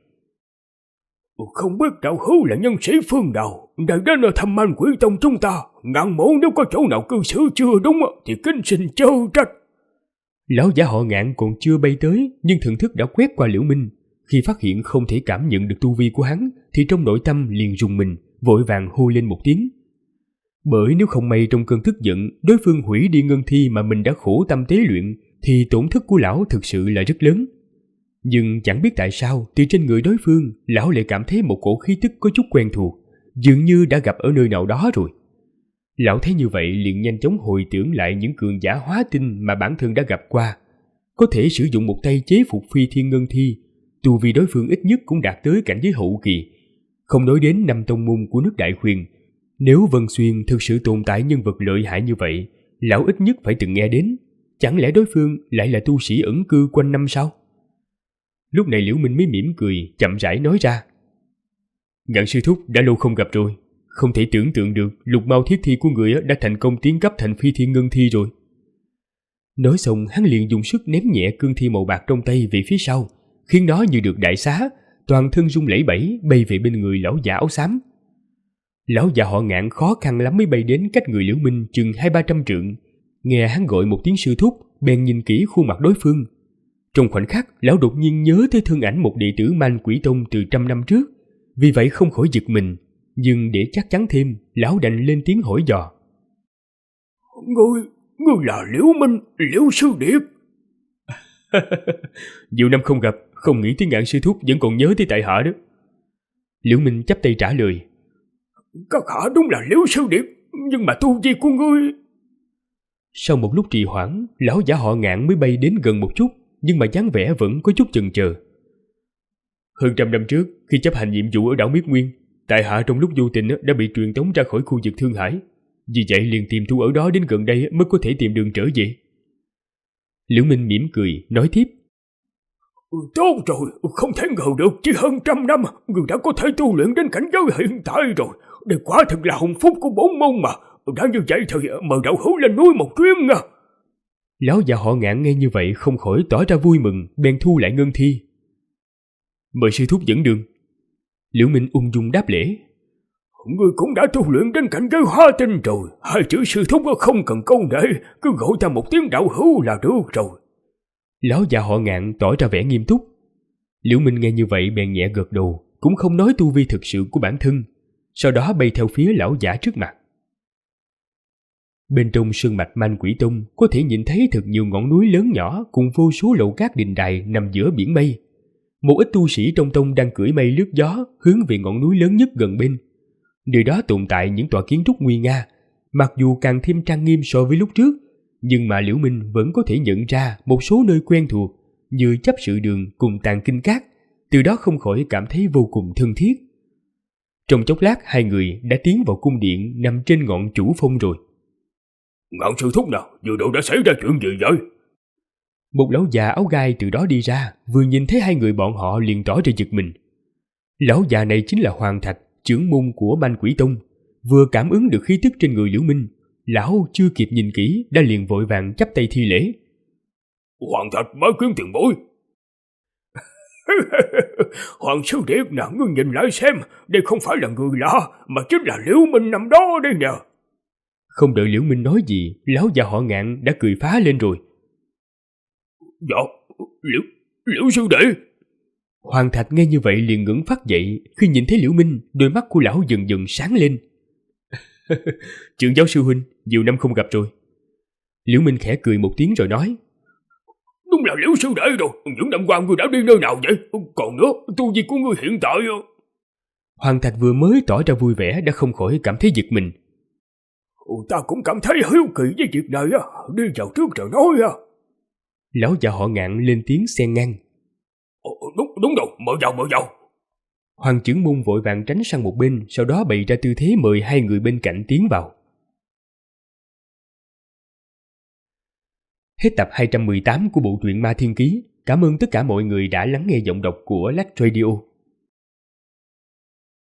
Không biết đạo hữu là nhân sĩ phương nào, đã đến ở thăm Manh Quỷ Tông chúng ta. Ngạn mộ nếu có chỗ nào cư xử chưa đúng thì kính xin chớ trách. Lão giả họ Ngạn còn chưa bay tới, nhưng thần thức đã quét qua Liễu Minh. Khi phát hiện không thể cảm nhận được tu vi của hắn, thì trong nội tâm liền rùng mình, vội vàng hô lên một tiếng. Bởi nếu không may trong cơn tức giận, đối phương hủy đi ngân thi mà mình đã khổ tâm tế luyện, thì tổn thất của lão thực sự là rất lớn. Nhưng chẳng biết tại sao từ trên người đối phương lão lại cảm thấy một cổ khí tức có chút quen thuộc, dường như đã gặp ở nơi nào đó rồi. Lão thấy như vậy liền nhanh chóng hồi tưởng lại những cường giả hóa tinh mà bản thân đã gặp qua. Có thể sử dụng một tay chế phục phi thiên ngân thi, tu vi đối phương ít nhất cũng đạt tới cảnh giới hậu kỳ. Không nói đến 5 tông môn của nước Đại Huyền, nếu Vân Xuyên thực sự tồn tại nhân vật lợi hại như vậy, lão ít nhất phải từng nghe đến. Chẳng lẽ đối phương lại là tu sĩ ẩn cư quanh năm sao? Lúc này Liễu Minh mới mỉm cười, chậm rãi nói ra: Ngạn sư thúc đã lâu không gặp rồi, không thể tưởng tượng được lục mao thiết thi của người đã thành công tiến cấp thành phi thiên ngân thi rồi. Nói xong hắn liền dùng sức ném nhẹ cương thi màu bạc trong tay về phía sau, khiến nó như được đại xá, toàn thân rung lẩy bẩy bay về bên người lão già áo xám. Lão già họ Ngạn khó khăn lắm mới bay đến cách người Liễu Minh chừng 200-300 trượng. Nghe hắn gọi một tiếng sư thúc, bèn nhìn kỹ khuôn mặt đối phương. Trong khoảnh khắc, lão đột nhiên nhớ tới thân ảnh một đệ tử Man Quỷ Tông từ 100 năm trước, vì vậy không khỏi giật mình. Nhưng để chắc chắn thêm, lão đành lên tiếng hỏi dò: Ngươi là Liễu Minh, Liễu sư điệt? Nhiều năm không gặp, không nghĩ tới Ngạn sư thúc vẫn còn nhớ tới tại hạ đó. Liễu Minh chắp tay trả lời: Các hạ đúng là Liễu sư điệt, nhưng mà tu vi của ngươi... Sau một lúc trì hoãn, lão giả họ Ngạn mới bay đến gần một chút, nhưng mà dáng vẻ vẫn có chút chần chờ. Hơn 100 năm trước, khi chấp hành nhiệm vụ ở đảo Miết Nguyên, tại hạ trong lúc vô tình đã bị truyền tống ra khỏi khu vực Thương Hải, vì vậy liền tìm tu ở đó đến gần đây mới có thể tìm đường trở về. Liễu Minh mỉm cười nói tiếp: Tốt rồi, không thể ngờ được chỉ hơn 100 năm người đã có thể tu luyện đến cảnh giới hiện tại rồi. Đây quả thực là hồng phúc của bổn môn mà. Đã như vậy thì mời đạo hữu lên núi một chuyến nha. Lão già họ Ngạn nghe như vậy không khỏi tỏ ra vui mừng, bèn thu lại ngân thi. Mời sư thúc dẫn đường. Liễu Minh ung dung đáp lễ: Ngươi cũng đã tu luyện đến cảnh giới hóa tinh rồi, hai chữ sư thúc không cần câu nệ, cứ gọi ta một tiếng đạo hữu là được rồi. Lão già họ Ngạn tỏ ra vẻ nghiêm túc. Liễu Minh nghe như vậy bèn nhẹ gật đầu, cũng không nói tu vi thực sự của bản thân, sau đó bay theo phía lão giả trước mặt. Bên trong sơn mạch Man Quỷ Tông có thể nhìn thấy thật nhiều ngọn núi lớn nhỏ cùng vô số lầu cát đình đài nằm giữa biển mây. Một ít tu sĩ trong tông đang cưỡi mây lướt gió hướng về ngọn núi lớn nhất gần bên. Nơi đó tồn tại những tòa kiến trúc nguy nga, mặc dù càng thêm trang nghiêm so với lúc trước, nhưng mà Liễu Minh vẫn có thể nhận ra một số nơi quen thuộc như chấp sự đường cùng tàng kinh cát, từ đó không khỏi cảm thấy vô cùng thân thiết. Trong chốc lát hai người đã tiến vào cung điện nằm trên ngọn chủ phong rồi. Ngạn sư thúc nào, vừa độ đã xảy ra chuyện gì vậy? Một lão già áo gai từ đó đi ra, vừa nhìn thấy hai người bọn họ liền tỏ ra giật mình. Lão già này chính là Hoàng Thạch, trưởng môn của Man Quỷ Tông. Vừa cảm ứng được khí tức trên người Liễu Minh, lão chưa kịp nhìn kỹ đã liền vội vàng chắp tay thi lễ. Hoàng Thạch bái kiến tiền bối. Hoàng sư điệt nào, ngươi nhìn lại xem, đây không phải là người lạ, mà chính là Liễu Minh nằm đó đây nè. Không đợi Liễu Minh nói gì, lão già họ Ngạn đã cười phá lên rồi. Dạ, Liễu sư đệ. Hoàng Thạch nghe như vậy liền ngẩng phát dậy, khi nhìn thấy Liễu Minh, đôi mắt của lão dần dần sáng lên. Trưởng giáo sư huynh, nhiều năm không gặp rồi. Liễu Minh khẽ cười một tiếng rồi nói: Đúng là Liễu sư đệ rồi, những năm qua ngươi đã đi nơi nào vậy? Còn nữa, tu vi của ngươi hiện tại... Hoàng Thạch vừa mới tỏ ra vui vẻ đã không khỏi cảm thấy giật mình. Ta cũng cảm thấy hiếu kỳ với việc này, đi vào trước rồi nói. Lão già họ Ngạn lên tiếng xen ngang. Đúng rồi, mời vào. Hoàng trưởng môn vội vàng tránh sang một bên, sau đó bày ra tư thế mời hai người bên cạnh tiến vào. Hết tập 218 của bộ truyện Ma Thiên Ký. Cảm ơn tất cả mọi người đã lắng nghe giọng đọc của Lách Radio.